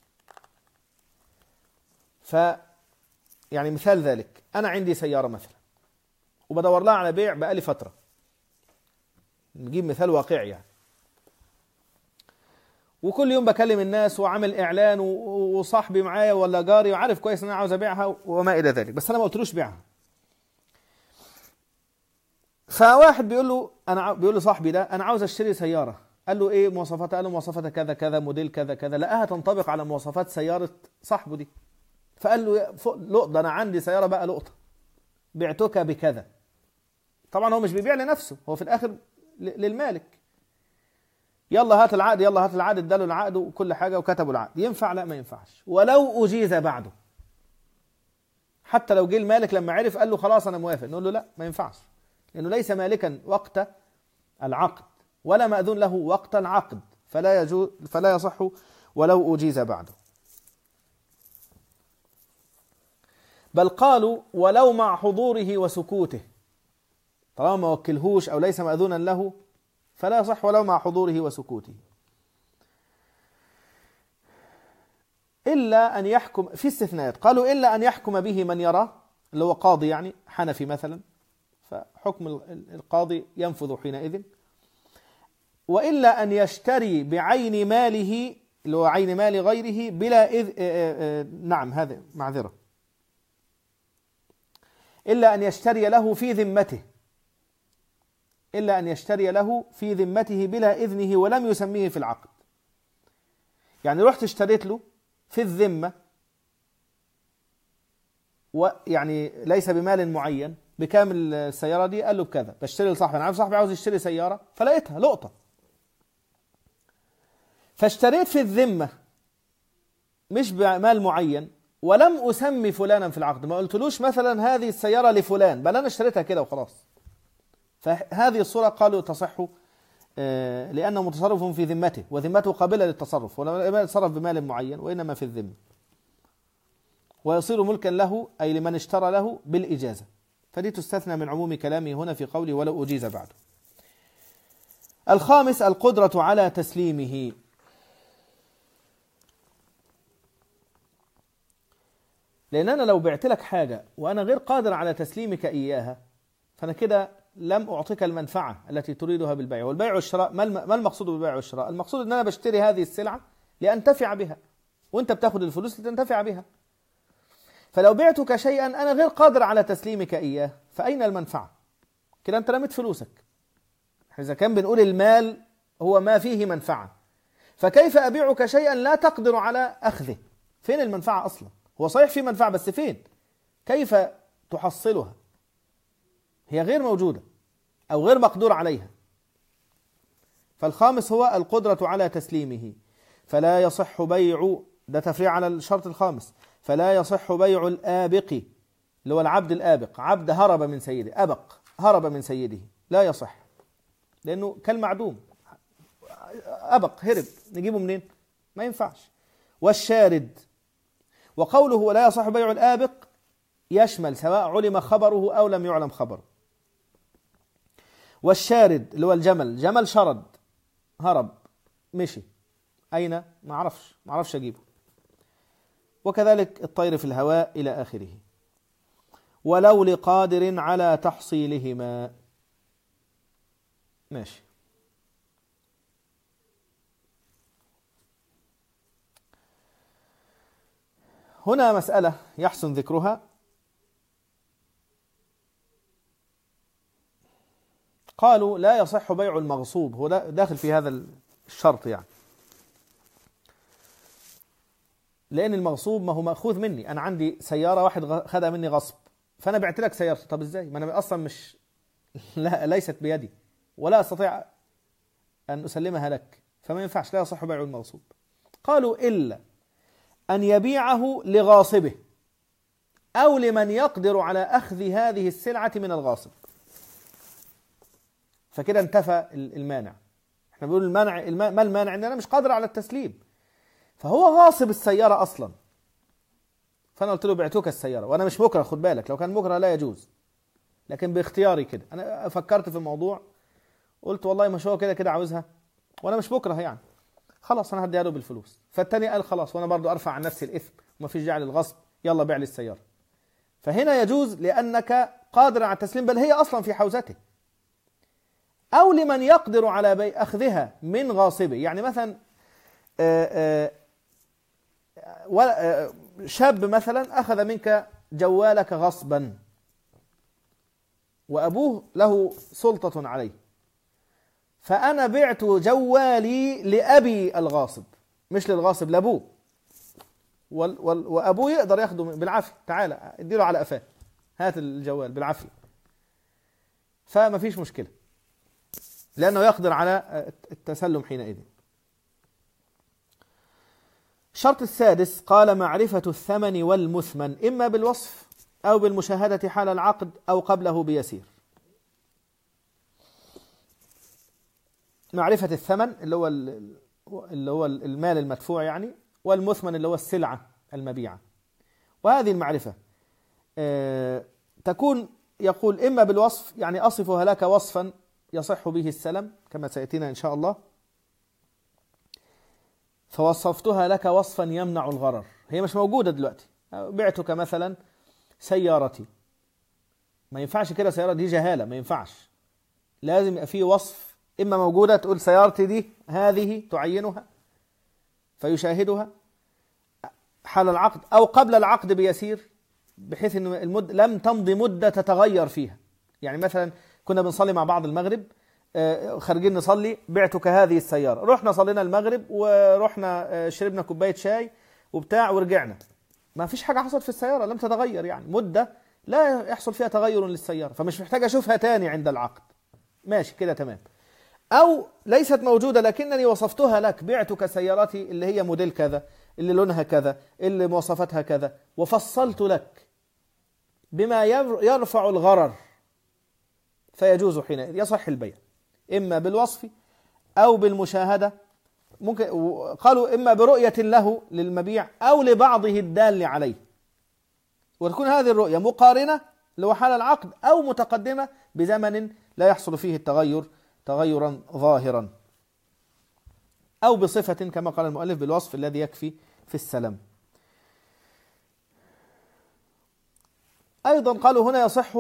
ف يعني مثال ذلك، انا عندي سيارة مثلا وبدور لها على بيع بقالي فترة، نجيب مثال واقعي يعني، وكل يوم بكلم الناس وعامل اعلان وصاحبي معايا ولا جاري وعارف كويس ان انا عاوز ابيعها وما الى ذلك، بس انا ما قلتلوش بيعها. فواحد بيقول له انا بيقول له صاحبي ده انا عاوز اشتري سياره، قال له ايه مواصفاتها؟ قال له مواصفاتها كذا كذا، موديل كذا كذا، لقاها تنطبق على مواصفات سياره صاحبه دي، فقال له لقطه انا عندي سياره بقى لقطه بعتك بكذا. طبعا هو مش بيبيع لنفسه، هو في الاخر للمالك. يلا هات العقد، يلا هات العقد، اداله العقد وكل حاجه وكتبوا العقد. ينفع؟ لا ما ينفعش، ولو اجيز بعده. حتى لو جه المالك لما عرف قال له خلاص انا موافق، نقول له لا ما ينفعش، لانه ليس مالكا وقت العقد ولا مأذون له وقت العقد، فلا يجوز فلا يصح ولو أجيز بعده. بل قالوا ولو مع حضوره وسكوته، طالما ما وكلهوش أو ليس مأذونا له فلا يصح ولو مع حضوره وسكوته، إلا أن يحكم في استثناءات. قالوا إلا أن يحكم به من يرى، اللي هو قاضي يعني حنفي مثلا، فحكم القاضي ينفذ حينئذ. وإلا أن يشتري بعين ماله، اللي هو عين مال غيره بلا إذ... نعم هذا معذرة، إلا أن يشتري له في ذمته، إلا أن يشتري له في ذمته بلا إذنه ولم يسميه في العقد. يعني رحت اشتريت له في الذمة، ويعني ليس بمال معين، بكامل السيارة دي، قال له بكذا بشتري لصاحبي، أنا عارف صاحبي عاوز يشتري سيارة فلقيتها لقطة، فاشتريت في الذمة مش بمال معين ولم أسمي فلانا في العقد، ما قلتلوش مثلا هذه السيارة لفلان، بل أنا اشتريتها كده وخلاص. فهذه الصورة قالوا تصح لأنه متصرف في ذمته، وذمته قابلة للتصرف، ولا يتصرف بمال معين وإنما في الذمة، ويصير ملكا له أي لمن اشترى له بالإجازة. فدي تستثنى من عموم كلامه هنا في قوله ولو أجيز بعده. الخامس القدرة على تسليمه. لأن أنا لو بعت لك حاجة وأنا غير قادر على تسليمك إياها، فأنا كده لم أعطيك المنفعة التي تريدها بالبيع. والبيع والشراء، ما المقصود بالبيع والشراء؟ المقصود أن أنا بشتري هذه السلعة لأنتفع بها، وأنت بتاخذ الفلوس لتنتفع بها. فلو بعتك شيئا أنا غير قادر على تسليمك إياه، فأين المنفعة؟ كده أنت رميت فلوسك. إذا كان بنقول المال هو ما فيه منفعة، فكيف أبيعك شيئا لا تقدر على أخذه؟ فين المنفعة أصلا؟ هو صحيح في منفعة بس فين؟ كيف تحصلها؟ هي غير موجودة أو غير مقدور عليها. فالخامس هو القدرة على تسليمه، فلا يصح بيع، ده تفريع على الشرط الخامس، فلا يصح بيع الآبق، اللي هو العبد الآبق، عبد هرب من سيده، أبق هرب من سيده، لا يصح، لأنه كالمعدوم، أبق هرب، نجيبه منين؟ ما ينفعش. والشارد، وقوله لا يصح بيع الآبق يشمل سواء علم خبره أو لم يعلم خبره. والشارد اللي هو الجمل، جمل شرد هرب مشي، أين؟ ما عرفش ما عرفش أجيبه. وكذلك الطير في الهواء إلى آخره. ولو لقادر على تحصيلهما. ماشي. هنا مسألة يحسن ذكرها. قالوا لا يصح بيع المغصوب، هو داخل في هذا الشرط يعني، لأن المغصوب ما هو مأخوذ مني. أنا عندي سيارة واحد خدها مني غصب، فأنا بعت لك سيارتي، طب إزاي؟ ما أنا أصلا مش لا ليست بيدي ولا أستطيع أن أسلمها لك، فما ينفعش، لا يصح بيع المغصوب. قالوا إلا أن يبيعه لغاصبه أو لمن يقدر على أخذ هذه السلعة من الغاصب، فكده انتفى المانع. احنا بنقول المانع، ما المانع؟ ان انا مش قادر على التسليم، فهو غاصب السيارة اصلا، فانا قلت له بعتوك السيارة وانا مش مكره، خد بالك، لو كان مكره لا يجوز، لكن باختياري كده، انا فكرت في الموضوع قلت والله مش هو كده كده عاوزها، وانا مش بكره يعني، خلاص انا هديها له بالفلوس. فالتاني قال خلاص وانا برضو ارفع عن نفسي الاثم ومفيش داعي للغصب، يلا بيع لي السياره. فهنا يجوز لانك قادر على التسليم، بل هي اصلا في حوزته. او لمن يقدر على بي اخذها من غاصبه، يعني مثلا آآ آآ شاب مثلا اخذ منك جوالك غصبا وابوه له سلطه عليه، فأنا بعت جوالي لأبي الغاصب، مش للغاصب، لأبوه، وأبوه يقدر ياخده بالعافية، تعالى اديله على قفاه، هات الجوال بالعافية، فما فيش مشكلة لأنه يقدر على التسلم حينئذ. الشرط السادس قال معرفة الثمن والمثمن إما بالوصف أو بالمشاهدة حال العقد أو قبله بيسير. معرفة الثمن اللي هو اللي هو المال المدفوع يعني، والمثمن اللي هو السلعة المبيعة. وهذه المعرفة تكون يقول إما بالوصف، يعني أصفها لك وصفا يصح به السلم كما سيأتينا إن شاء الله، فوصفتها لك وصفا يمنع الغرر، هي مش موجودة دلوقتي. بعتك مثلا سيارتي، ما ينفعش كده، سيارة دي جهالة، ما ينفعش، لازم يبقى فيه وصف، إما موجودة تقول سيارتي دي هذه، تعينها فيشاهدها حال العقد أو قبل العقد بيسير، بحيث أن المد... لم تمضي مدة تتغير فيها. يعني مثلا كنا بنصلي مع بعض المغرب، خارجين نصلي، بعتك هذه السيارة، رحنا صلينا المغرب ورحنا شربنا كوباية شاي وبتاع ورجعنا، ما فيش حاجة حصلت في السيارة، لم تتغير، يعني مدة لا يحصل فيها تغير للسيارة، فمش محتاج أشوفها تاني عند العقد، ماشي كده تمام. أو ليست موجودة لكنني وصفتها لك، بعتك سيارتي اللي هي موديل كذا، اللي لونها كذا، اللي مواصفاتها كذا، وفصلت لك بما يرفع الغرر، فيجوز حينئذ يصح البيع إما بالوصف أو بالمشاهدة، ممكن قالوا إما برؤية له للمبيع أو لبعضه الدال عليه، وتكون هذه الرؤية مقارنة لو حال العقد أو متقدمة بزمن لا يحصل فيه التغير تغيرا ظاهرا، أو بصفة كما قال المؤلف بالوصف الذي يكفي في السلم. أيضا قالوا هنا يصح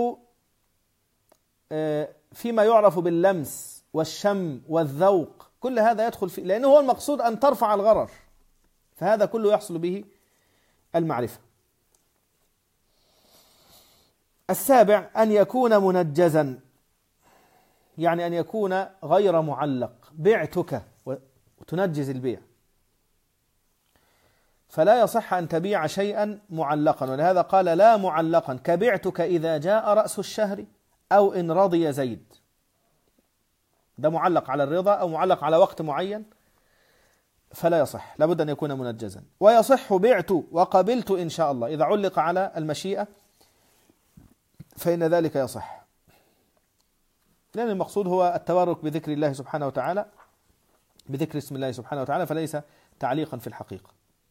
فيما يعرف باللمس والشم والذوق، كل هذا يدخل فيه، لأنه هو المقصود أن ترفع الغرر، فهذا كله يحصل به المعرفة. السابع أن يكون منجزا، يعني أن يكون غير معلق، بعتك وتنجز البيع، فلا يصح أن تبيع شيئا معلقا، ولهذا قال لا معلقا، كبعتك إذا جاء رأس الشهر أو إن رضي زيد، ده معلق على الرضا أو معلق على وقت معين، فلا يصح، لابد أن يكون منجزا. ويصح بعت وقبلت إن شاء الله، إذا علق على المشيئة فإن ذلك يصح، لأن المقصود هو التبرك بذكر الله سبحانه وتعالى، بذكر اسم الله سبحانه وتعالى، فليس تعليقا في الحقيقة.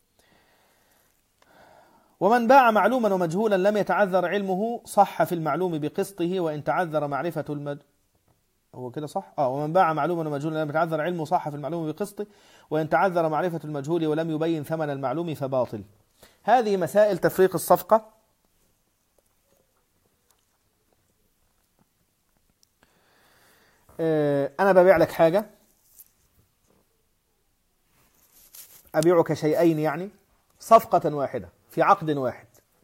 ومن باع معلوما ومجهولا لم يتعذر علمه صح في المعلوم بقسطه، وإن تعذر معرفة المج... هو كده صح؟ آه ومن باع معلوما ومجهولا لم يتعذر علمه صح في المعلوم بقسطه، وإن تعذر معرفة المجهول ولم يبين ثمن المعلوم فباطل. هذه مسائل تفريق الصفقة. آه أنا ببيع لك حاجة، أبيعك شيئين، يعني صفقة واحدة في عقد واحد،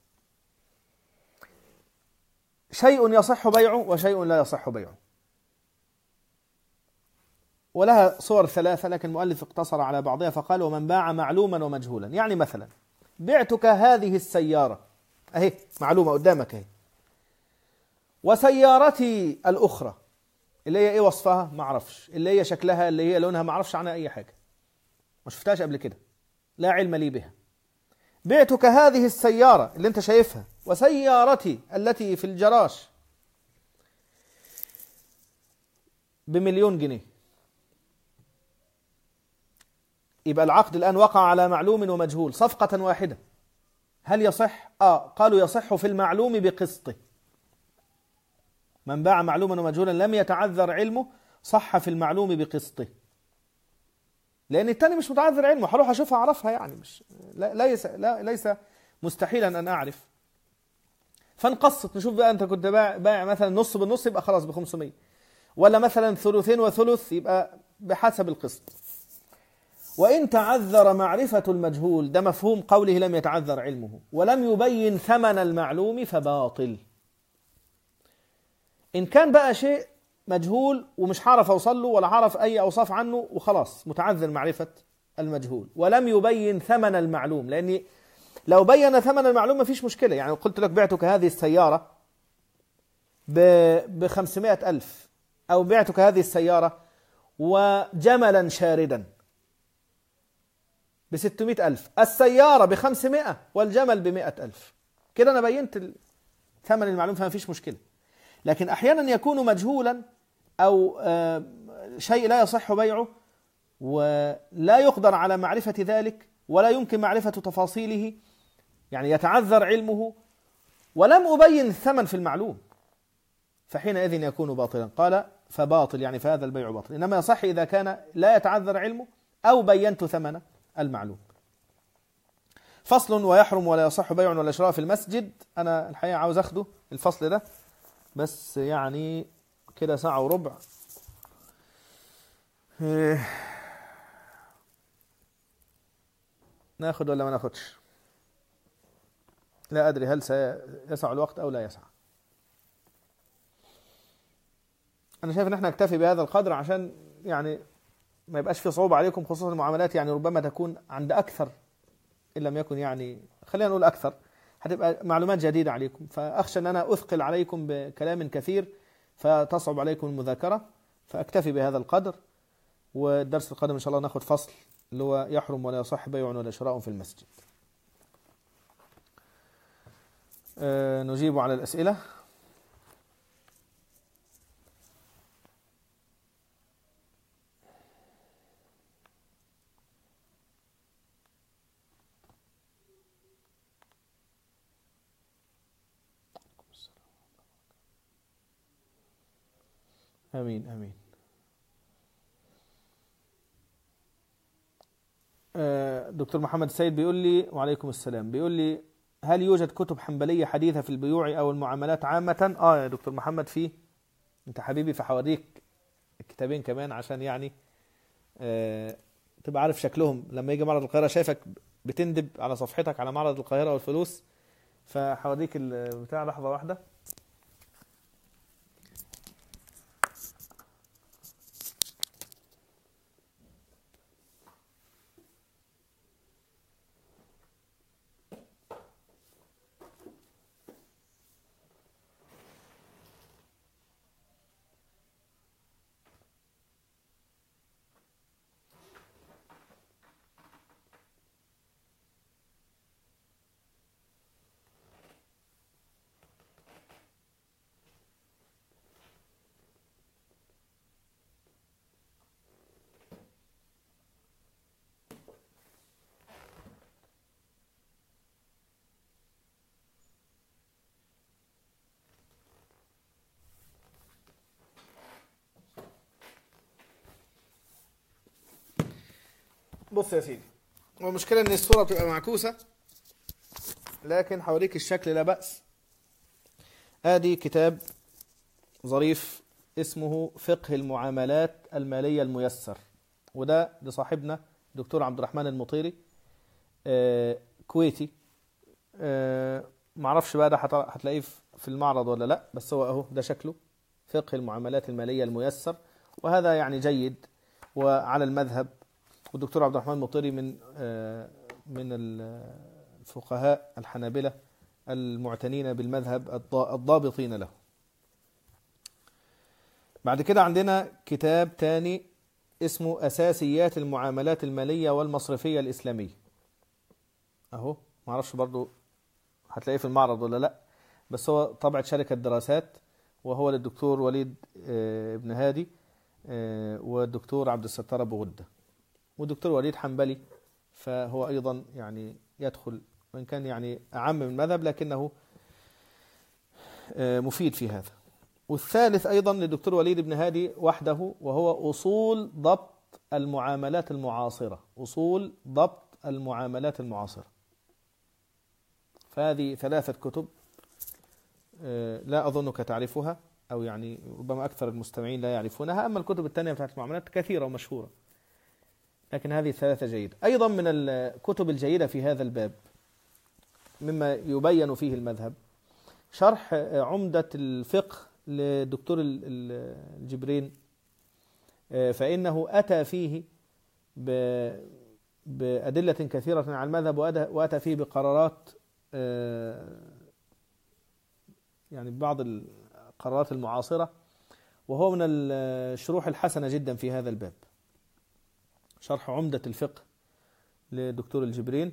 شيء يصح بيعه وشيء لا يصح بيعه، ولها صور ثلاثة، لكن المؤلف اقتصر على بعضها فقال ومن باع معلوما ومجهولا. يعني مثلا بعتك هذه السيارة اهي معلومة قدامك اهي، وسيارتي الأخرى اللي هي ايه وصفها ما اعرفش، اللي هي شكلها، اللي هي لونها ما اعرفش عنها اي حاجة، ما شفتهاش قبل كده، لا علم لي بها. بعتك هذه السيارة اللي انت شايفها وسيارتي التي في الجراج بمليون جنيه، يبقى العقد الآن وقع على معلوم ومجهول، صفقة واحدة، هل يصح؟ آه قالوا يصح في المعلوم بقسطه، من باع معلوما ومجهولا لم يتعذر علمه صح في المعلوم بقسطه. لأن التاني مش متعذر علمه، هروح أشوفها أعرفها يعني، مش لا ليس لا ليس مستحيلا أن أعرف. فنقسط نشوف بقى، أنت كنت بايع, بايع مثلا نص بالنص يبقى خلاص ب خمسمية، ولا مثلا ثلثين وثلث يبقى بحسب القسط. وإن تعذر معرفة المجهول، ده مفهوم قوله لم يتعذر علمه، ولم يبين ثمن المعلوم فباطل. إن كان بقى شيء مجهول ومش هعرف أوصل له ولا هعرف أي أوصاف عنه وخلاص متعذر معرفة المجهول، ولم يبين ثمن المعلوم، لأني لو بين ثمن المعلوم ما فيش مشكلة. يعني قلت لك بعتك هذه السيارة بخمسمائة ألف، أو بعتك هذه السيارة وجملا شاردا بستمائة ألف، السيارة بخمسمائة والجمل بمائة ألف، كده أنا بينت ثمن المعلوم فما فيش مشكلة. لكن أحيانا يكون مجهولا أو شيء لا يصح بيعه ولا يقدر على معرفة ذلك ولا يمكن معرفة تفاصيله، يعني يتعذر علمه ولم أبين الثمن في المعلوم، فحينئذ يكون باطلا. قال فباطل يعني فهذا البيع باطل، إنما يصح إذا كان لا يتعذر علمه أو بينت ثمن المعلوم. فصل: ويحرم ولا يصح بيع ولا شراء في المسجد. أنا الحقيقة عاوز أخده الفصل ده، بس يعني كده ساعة وربع. إيه. ناخد ولا ما ناخدش؟ لا أدري هل سيسع الوقت أو لا يسع. أنا شايف إن احنا نكتفي بهذا القدر عشان يعني ما يبقاش في صعوبة عليكم، خصوصا المعاملات يعني ربما تكون عند أكثر إن لم يكن، يعني خلينا نقول أكثر، هتبقى معلومات جديدة عليكم، فأخشى أن أنا أثقل عليكم بكلام كثير فتصعب عليكم المذاكرة، فأكتفي بهذا القدر. والدرس القادم إن شاء الله ناخد فصل اللي هو يحرم ولا يصح بيع ولا شراء في المسجد. أه نجيب على الأسئلة. آمين آمين. دكتور محمد السيد بيقول لي وعليكم السلام، بيقول لي هل يوجد كتب حنبلية حديثة في البيوع أو المعاملات عامة؟ آه يا دكتور محمد في، أنت حبيبي فحوريك الكتابين كمان عشان يعني آه تبقى عارف شكلهم لما يجي معرض القاهرة، شايفك بتندب على صفحتك على معرض القاهرة والفلوس، فحوريك البتاع لحظة واحدة. بص يا سيدي، هو المشكلة ان الصورة بتبقى معكوسة، لكن حواليك الشكل لا بأس. ادي كتاب ظريف اسمه فقه المعاملات المالية الميسر، وده لصاحبنا دكتور عبد الرحمن المطيري، آه كويتي، آه معرفش بقى ده هتلاقيه في المعرض ولا لا، بس هو اهو ده شكله، فقه المعاملات المالية الميسر، وهذا يعني جيد وعلى المذهب. والدكتور عبد الرحمن المطيري من من الفقهاء الحنابلة المعتنين بالمذهب الضابطين له. بعد كده عندنا كتاب تاني اسمه أساسيات المعاملات المالية والمصرفية الإسلامية، اهو معرفش برضو هتلاقيه في المعرض ولا لا، بس هو طبعة شركة دراسات، وهو للدكتور وليد ابن هادي والدكتور عبد الستار أبو غدة، والدكتور وليد حنبلي، فهو أيضا يعني يدخل وإن كان يعني أعم من المذهب لكنه مفيد في هذا. والثالث أيضا للدكتور وليد بن هادي وحده، وهو أصول ضبط المعاملات المعاصرة، أصول ضبط المعاملات المعاصرة. فهذه ثلاثة كتب لا أظنك تعرفها، أو يعني ربما أكثر المستمعين لا يعرفونها. أما الكتب الثانية بتاعت المعاملات كثيرة ومشهورة، لكن هذه الثلاثة جيدة. أيضا من الكتب الجيدة في هذا الباب مما يبين فيه المذهب شرح عمدة الفقه للدكتور الجبرين، فإنه أتى فيه بأدلة كثيرة على المذهب، وأتى فيه بقرارات، يعني بعض القرارات المعاصرة، وهو من الشروح الحسنة جدا في هذا الباب. شرح عمدة الفقه للدكتور الجبرين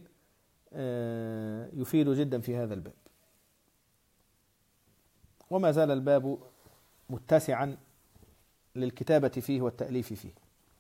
يفيد جدا في هذا الباب، وما زال الباب متسعا للكتابة فيه والتأليف فيه.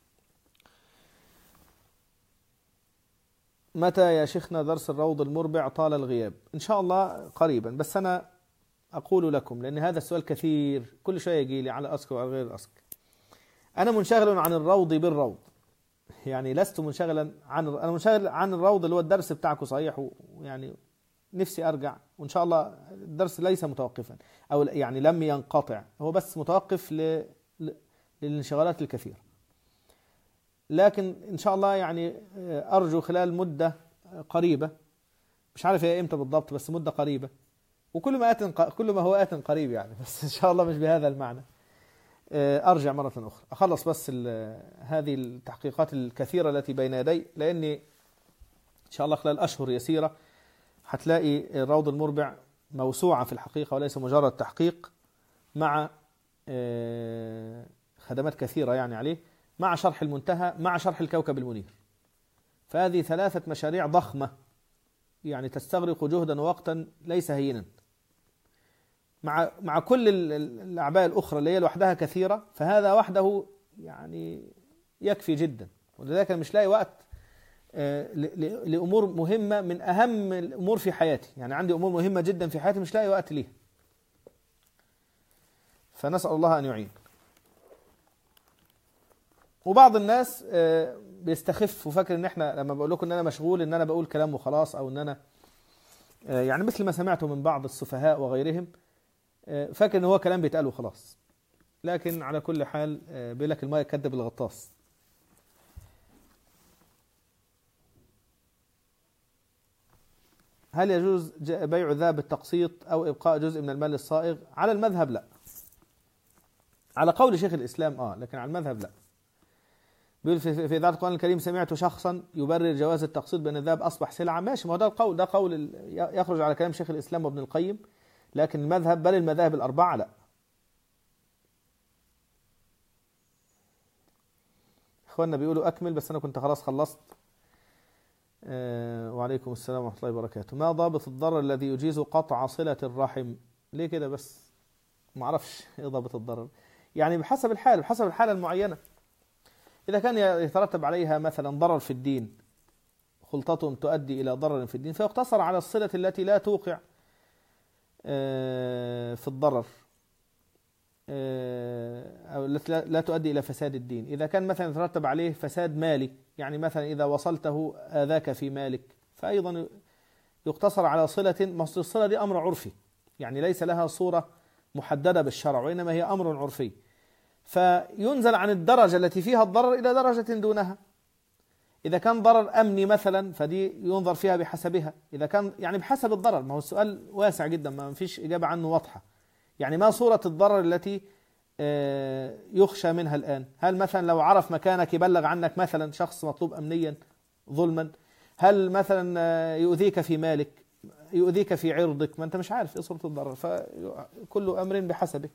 متى يا شيخنا درس الروض المربع؟ طال الغياب. إن شاء الله قريبا، بس أنا أقول لكم لأن هذا السؤال كثير، كل شوية يجي لي على أسك وعلى غير أسك. أنا منشغل عن الروض بالروض، يعني لست منشغلا عن أنا منشغل عن الروض اللي هو الدرس بتاعكم صحيح، ويعني نفسي أرجع، وإن شاء الله الدرس ليس متوقفا، أو يعني لم ينقطع، هو بس متوقف ل... للانشغالات الكثيرة. لكن إن شاء الله يعني أرجو خلال مدة قريبة، مش عارف هي إمتى بالضبط، بس مدة قريبة، وكل ما آت كل ما هو آت قريب يعني، بس إن شاء الله مش بهذا المعنى، أرجع مرة أخرى أخلص بس هذه التحقيقات الكثيرة التي بين يدي، لأني إن شاء الله خلال أشهر يسيرة هتلاقي الروض المربع موسوعة في الحقيقة وليس مجرد تحقيق، مع خدمات كثيرة يعني عليه، مع شرح المنتهى، مع شرح الكوكب المنير. فهذه ثلاثة مشاريع ضخمة يعني تستغرق جهدا ووقتا ليس هينا، مع مع كل الأعباء الأخرى اللي هي لوحدها كثيرة، فهذا وحده يعني يكفي جدا. ولذلك مش لاقي وقت لأمور مهمة من أهم الأمور في حياتي، يعني عندي أمور مهمة جدا في حياتي مش لاقي وقت ليها، فنسأل الله أن يعين. وبعض الناس بيستخف وفاكر ان احنا لما بقول لكم ان انا مشغول ان انا بقول كلام وخلاص، او ان انا يعني مثل ما سمعته من بعض السفهاء وغيرهم، فاكر ان هو كلام بيتقال وخلاص. لكن على كل حال بيقول لك الماء يكذب الغطاس. هل يجوز بيع الذهب بالتقسيط او ابقاء جزء من المال الصائغ؟ على المذهب لا، على قول شيخ الاسلام اه، لكن على المذهب لا. بيقول في في إذاعة القرآن الكريم سمعت شخصا يبرر جواز التقسيط بأن الذهب أصبح سلعة. ماشي، ما هو ده القول، ده قول يخرج على كلام شيخ الإسلام وابن القيم، لكن المذهب بل المذاهب الأربعة لا. إخواننا بيقولوا أكمل، بس أنا كنت خلاص خلصت. أه وعليكم السلام ورحمة الله وبركاته. ما ضابط الضرر الذي يجيز قطع صلة الرحم؟ ليه كده بس؟ ما أعرفش إيه ضابط الضرر، يعني بحسب الحال، بحسب الحالة المعينة. إذا كان يترتب عليها مثلا ضرر في الدين، خلطة تؤدي إلى ضرر في الدين، فيقتصر على الصلة التي لا توقع في الضرر أو التي لا تؤدي إلى فساد الدين. إذا كان مثلا يترتب عليه فساد مالي، يعني مثلا إذا وصلته آذاك في مالك، فأيضا يقتصر على صلة، مصر الصلة دي أمر عرفي، يعني ليس لها صورة محددة بالشرع، وإنما هي أمر عرفي، فينزل عن الدرجة التي فيها الضرر إلى درجة دونها. إذا كان ضرر أمني مثلا فدي ينظر فيها بحسبها، إذا كان يعني بحسب الضرر. ما هو السؤال واسع جدا، ما فيش إجابة عنه واضحة. يعني ما صورة الضرر التي يخشى منها الآن؟ هل مثلا لو عرف مكانك يبلغ عنك مثلا شخص مطلوب أمنيا ظلما؟ هل مثلا يؤذيك في مالك، يؤذيك في عرضك؟ ما أنت مش عارف إيه صورة الضرر، فكل أمر بحسبه.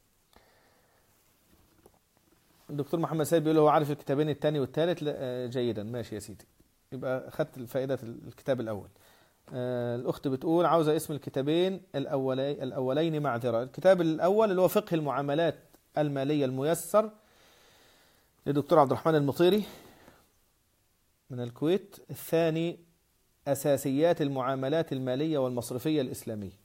الدكتور محمد سيد بيقول هو عارف الكتابين الثاني والثالث. جيدا، ماشي يا سيدي، يبقى أخذت فائدة الكتاب الأول. الأخت بتقول عاوزة اسم الكتابين الأولي الأولين معذرة. الكتاب الأول اللي هو فقه المعاملات المالية الميسر للدكتور عبد الرحمن المطيري من الكويت. الثاني أساسيات المعاملات المالية والمصرفية الإسلامية.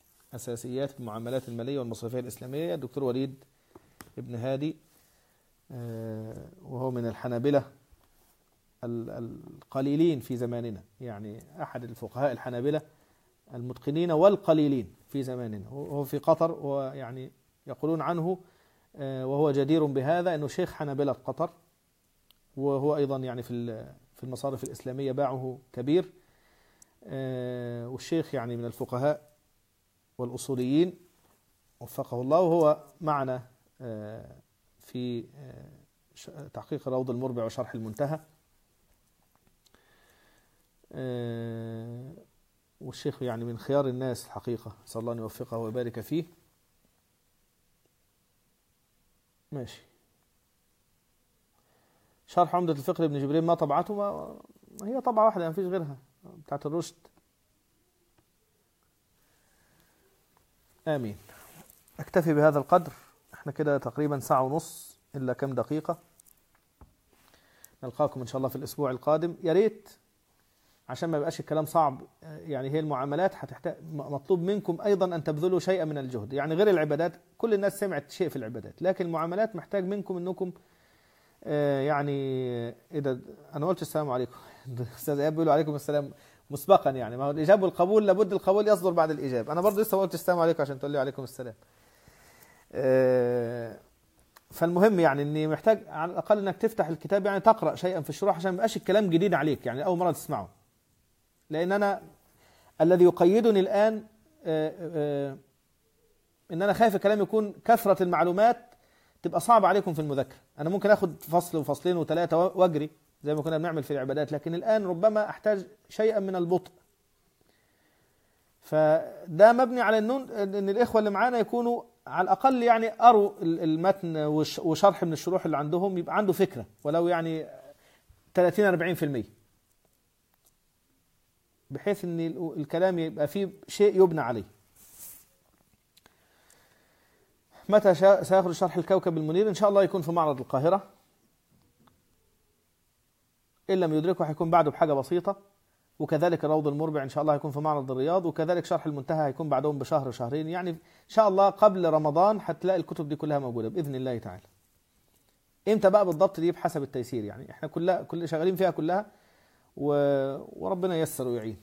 أساسيات المعاملات المالية والمصرفية الإسلامية الدكتور وليد ابن هادي وهو من الحنابلة القليلين في زماننا، يعني أحد الفقهاء الحنابلة المتقنين والقليلين في زماننا، وهو في قطر، ويعني يقولون عنه وهو جدير بهذا أنه شيخ حنابلة قطر، وهو أيضا يعني في في المصارف الإسلامية باعه كبير، والشيخ يعني من الفقهاء والأصوليين وفقه الله، وهو معنا في تحقيق روض المربع وشرح المنتهى. والشيخ يعني من خيار الناس الحقيقة، صلى الله أن يوفقه ويبارك فيه. ماشي. شرح عمدة الفقه لابن جبرين ما طبعته؟ ما هي طبعة واحدة ما فيش غيرها، بتاعت الرشد. آمين. أكتفي بهذا القدر، احنا كده تقريبا ساعة ونص إلا كم دقيقة. نلقاكم إن شاء الله في الأسبوع القادم. يا ريت عشان ما يبقاش الكلام صعب، يعني هي المعاملات هتحتاج، مطلوب منكم أيضا أن تبذلوا شيئا من الجهد، يعني غير العبادات كل الناس سمعت شيء في العبادات، لكن المعاملات محتاج منكم أنكم يعني إذا أنا قلت السلام عليكم أستاذ إيهاب بيقولوا عليكم السلام مسبقا، يعني ما هو الإجابة والقبول لابد القبول يصدر بعد الإجابة. أنا برضه لسه ما قلت السلام عليكم عشان تقول لي عليكم السلام. فالمهم يعني اني محتاج على الاقل انك تفتح الكتاب، يعني تقرا شيئا في الشروح عشان ما يبقاش الكلام جديد عليك، يعني اول مره تسمعه. لان انا الذي يقيدني الان آآ آآ ان انا خايف الكلام يكون كثره المعلومات تبقى صعبه عليكم في المذاكره. انا ممكن اخد فصل وفصلين وثلاثه واجري زي ما كنا بنعمل في العبادات، لكن الان ربما احتاج شيئا من البطء. فده مبني على النون ان الاخوه اللي معانا يكونوا على الأقل يعني قروا المتن وشرح من الشروح اللي عندهم، يبقى عنده فكرة ولو يعني ثلاثين أربعين بالمئة، بحيث أن الكلام يبقى فيه شيء يبنى عليه. متى سيخرج شرح الكوكب المنير؟ إن شاء الله يكون في معرض القاهرة، إن لم يدركه هيكون بعده بحاجة بسيطة، وكذلك روض المربع إن شاء الله هيكون في معرض الرياض، وكذلك شرح المنتهى هيكون بعدهم بشهر شهرين، يعني إن شاء الله قبل رمضان هتلاقي الكتب دي كلها موجودة بإذن الله تعالى. إمتى بقى بالضبط دي بحسب التيسير، يعني إحنا كلها كل شغالين فيها كلها و... وربنا ييسر ويعين.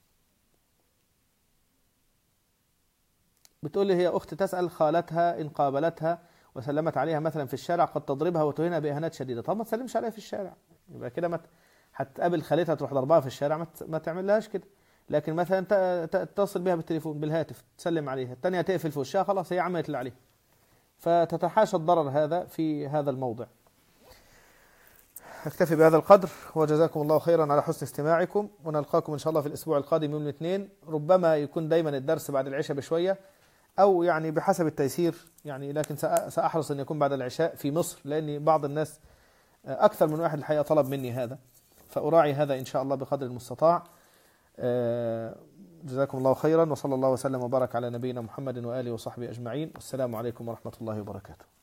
بتقول لي هي أخت تسأل خالتها إن قابلتها وسلمت عليها مثلا في الشارع قد تضربها وتهينها بإهانات شديدة. طب ما تسلمش عليها في الشارع، يبقى كده ما هتقابل خالتها تروح ضربها في الشارع، ما تعملهاش كده. لكن مثلا تتصل بها بالتليفون بالهاتف تسلم عليها، الثانيه تقفل في وشها، خلاص هي عملت اللي عليها، فتتحاشى الضرر هذا في هذا الموضع. اكتفي بهذا القدر، وجزاكم الله خيرا على حسن استماعكم، ونلقاكم ان شاء الله في الاسبوع القادم يوم الاثنين. ربما يكون دايما الدرس بعد العشاء بشويه، او يعني بحسب التيسير يعني، لكن ساحرص ان يكون بعد العشاء في مصر، لان بعض الناس اكثر من واحد الحقيقه طلب مني هذا، فأراعي هذا إن شاء الله بقدر المستطاع. جزاكم الله خيرا، وصلى الله وسلم وبارك على نبينا محمد وآله وصحبه أجمعين، والسلام عليكم ورحمة الله وبركاته.